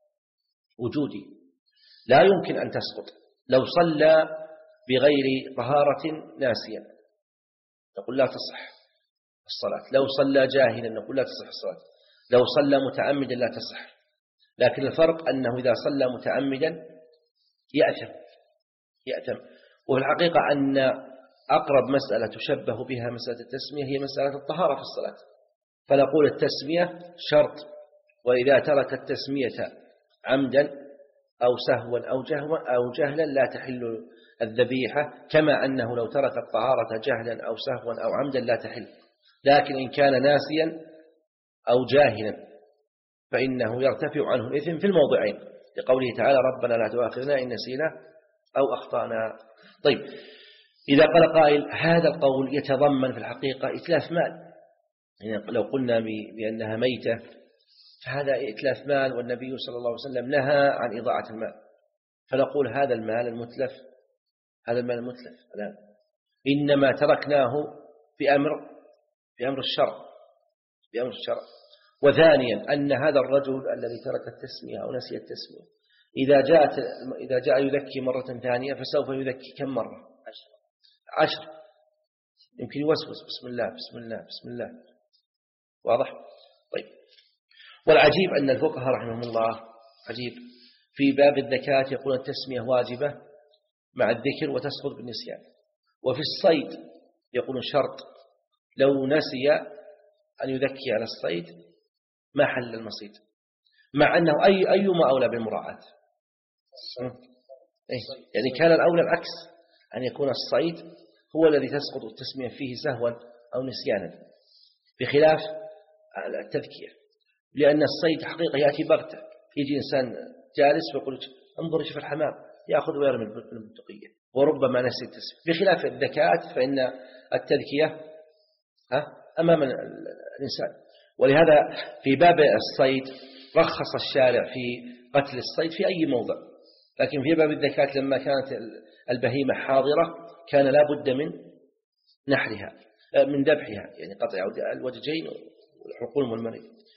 وجودي لا يمكن أن تسقط. لو صلى بغير طهارة ناسيا نقول لا تصح الصلاة، لو صلى جاهلا نقول لا تصح الصلاة، لو صلى متعمدا لا تصح. لكن الفرق أنه إذا صلى متعمدا يأثم يأثم وفي الحقيقة أن أقرب مسألة تشبه بها مسألة التسمية هي مسألة الطهارة في الصلاة. فنقول التسمية شرط، وإذا ترك التسمية عمدا أو سهوا أو جهوا أو جهلا لا تحل الذبيحة، كما أنه لو ترك الطهارة جهلا أو سهوا أو عمدا لا تحل. لكن إن كان ناسيا أو جاهلا فإنه يرتفع عنه الإثم في الموضعين، لقوله تعالى: ربنا لا تؤاخذنا إن نسينا أو أخطأنا. طيب، إذا قال قائل هذا القول يتضمن في الحقيقة إتلاف مال، يعني لو قلنا بأنها ميتة فهذا إتلاف مال، والنبي صلى الله عليه وسلم نهى عن إضاعة المال، فنقول هذا المال المتلف هذا المال المتلف الآن إنما تركناه بأمر بأمر الشرع بأمر الشرع. وثانيا أن هذا الرجل الذي ترك التسمية أو نسي التسمية إذا جاءت إذا جاء يذكي مرة ثانية فسوف يذكي كم مرة؟ عشر. يمكن يوسوس بسم الله بسم الله بسم الله. واضح؟ طيب. والعجيب أن الفقهاء رحمهم الله عجيب في باب الزكاة يقول التسمية واجبة، مع الذكر وتسقط بالنسيان. وفي الصيد يقول شرط لو نسي أن يذكي على الصيد ما حل المصيد، مع أنه أي أيما أولى بالمراعاة. يعني كان الأولى العكس، أن يكون الصيد هو الذي تسقط التسمية فيه سهوا أو نسيانا، بخلاف التذكية، لأن الصيد حقيقة يأتي بغتة، يجي إنسان جالس ويقول انظر شوف الحمام يأخذ ويرمي بالبندقية وربما نسي التسمية، بخلاف الذكاء فإن التذكية أمام الإنسان. ولهذا في باب الصيد رخص الشارع في قتل الصيد في أي موضع، لكن في باب الذكاة لما كانت البهيمة حاضرة كان لا بد من نحرها من ذبحها، يعني قطع الوجهين والحلقوم والمريض.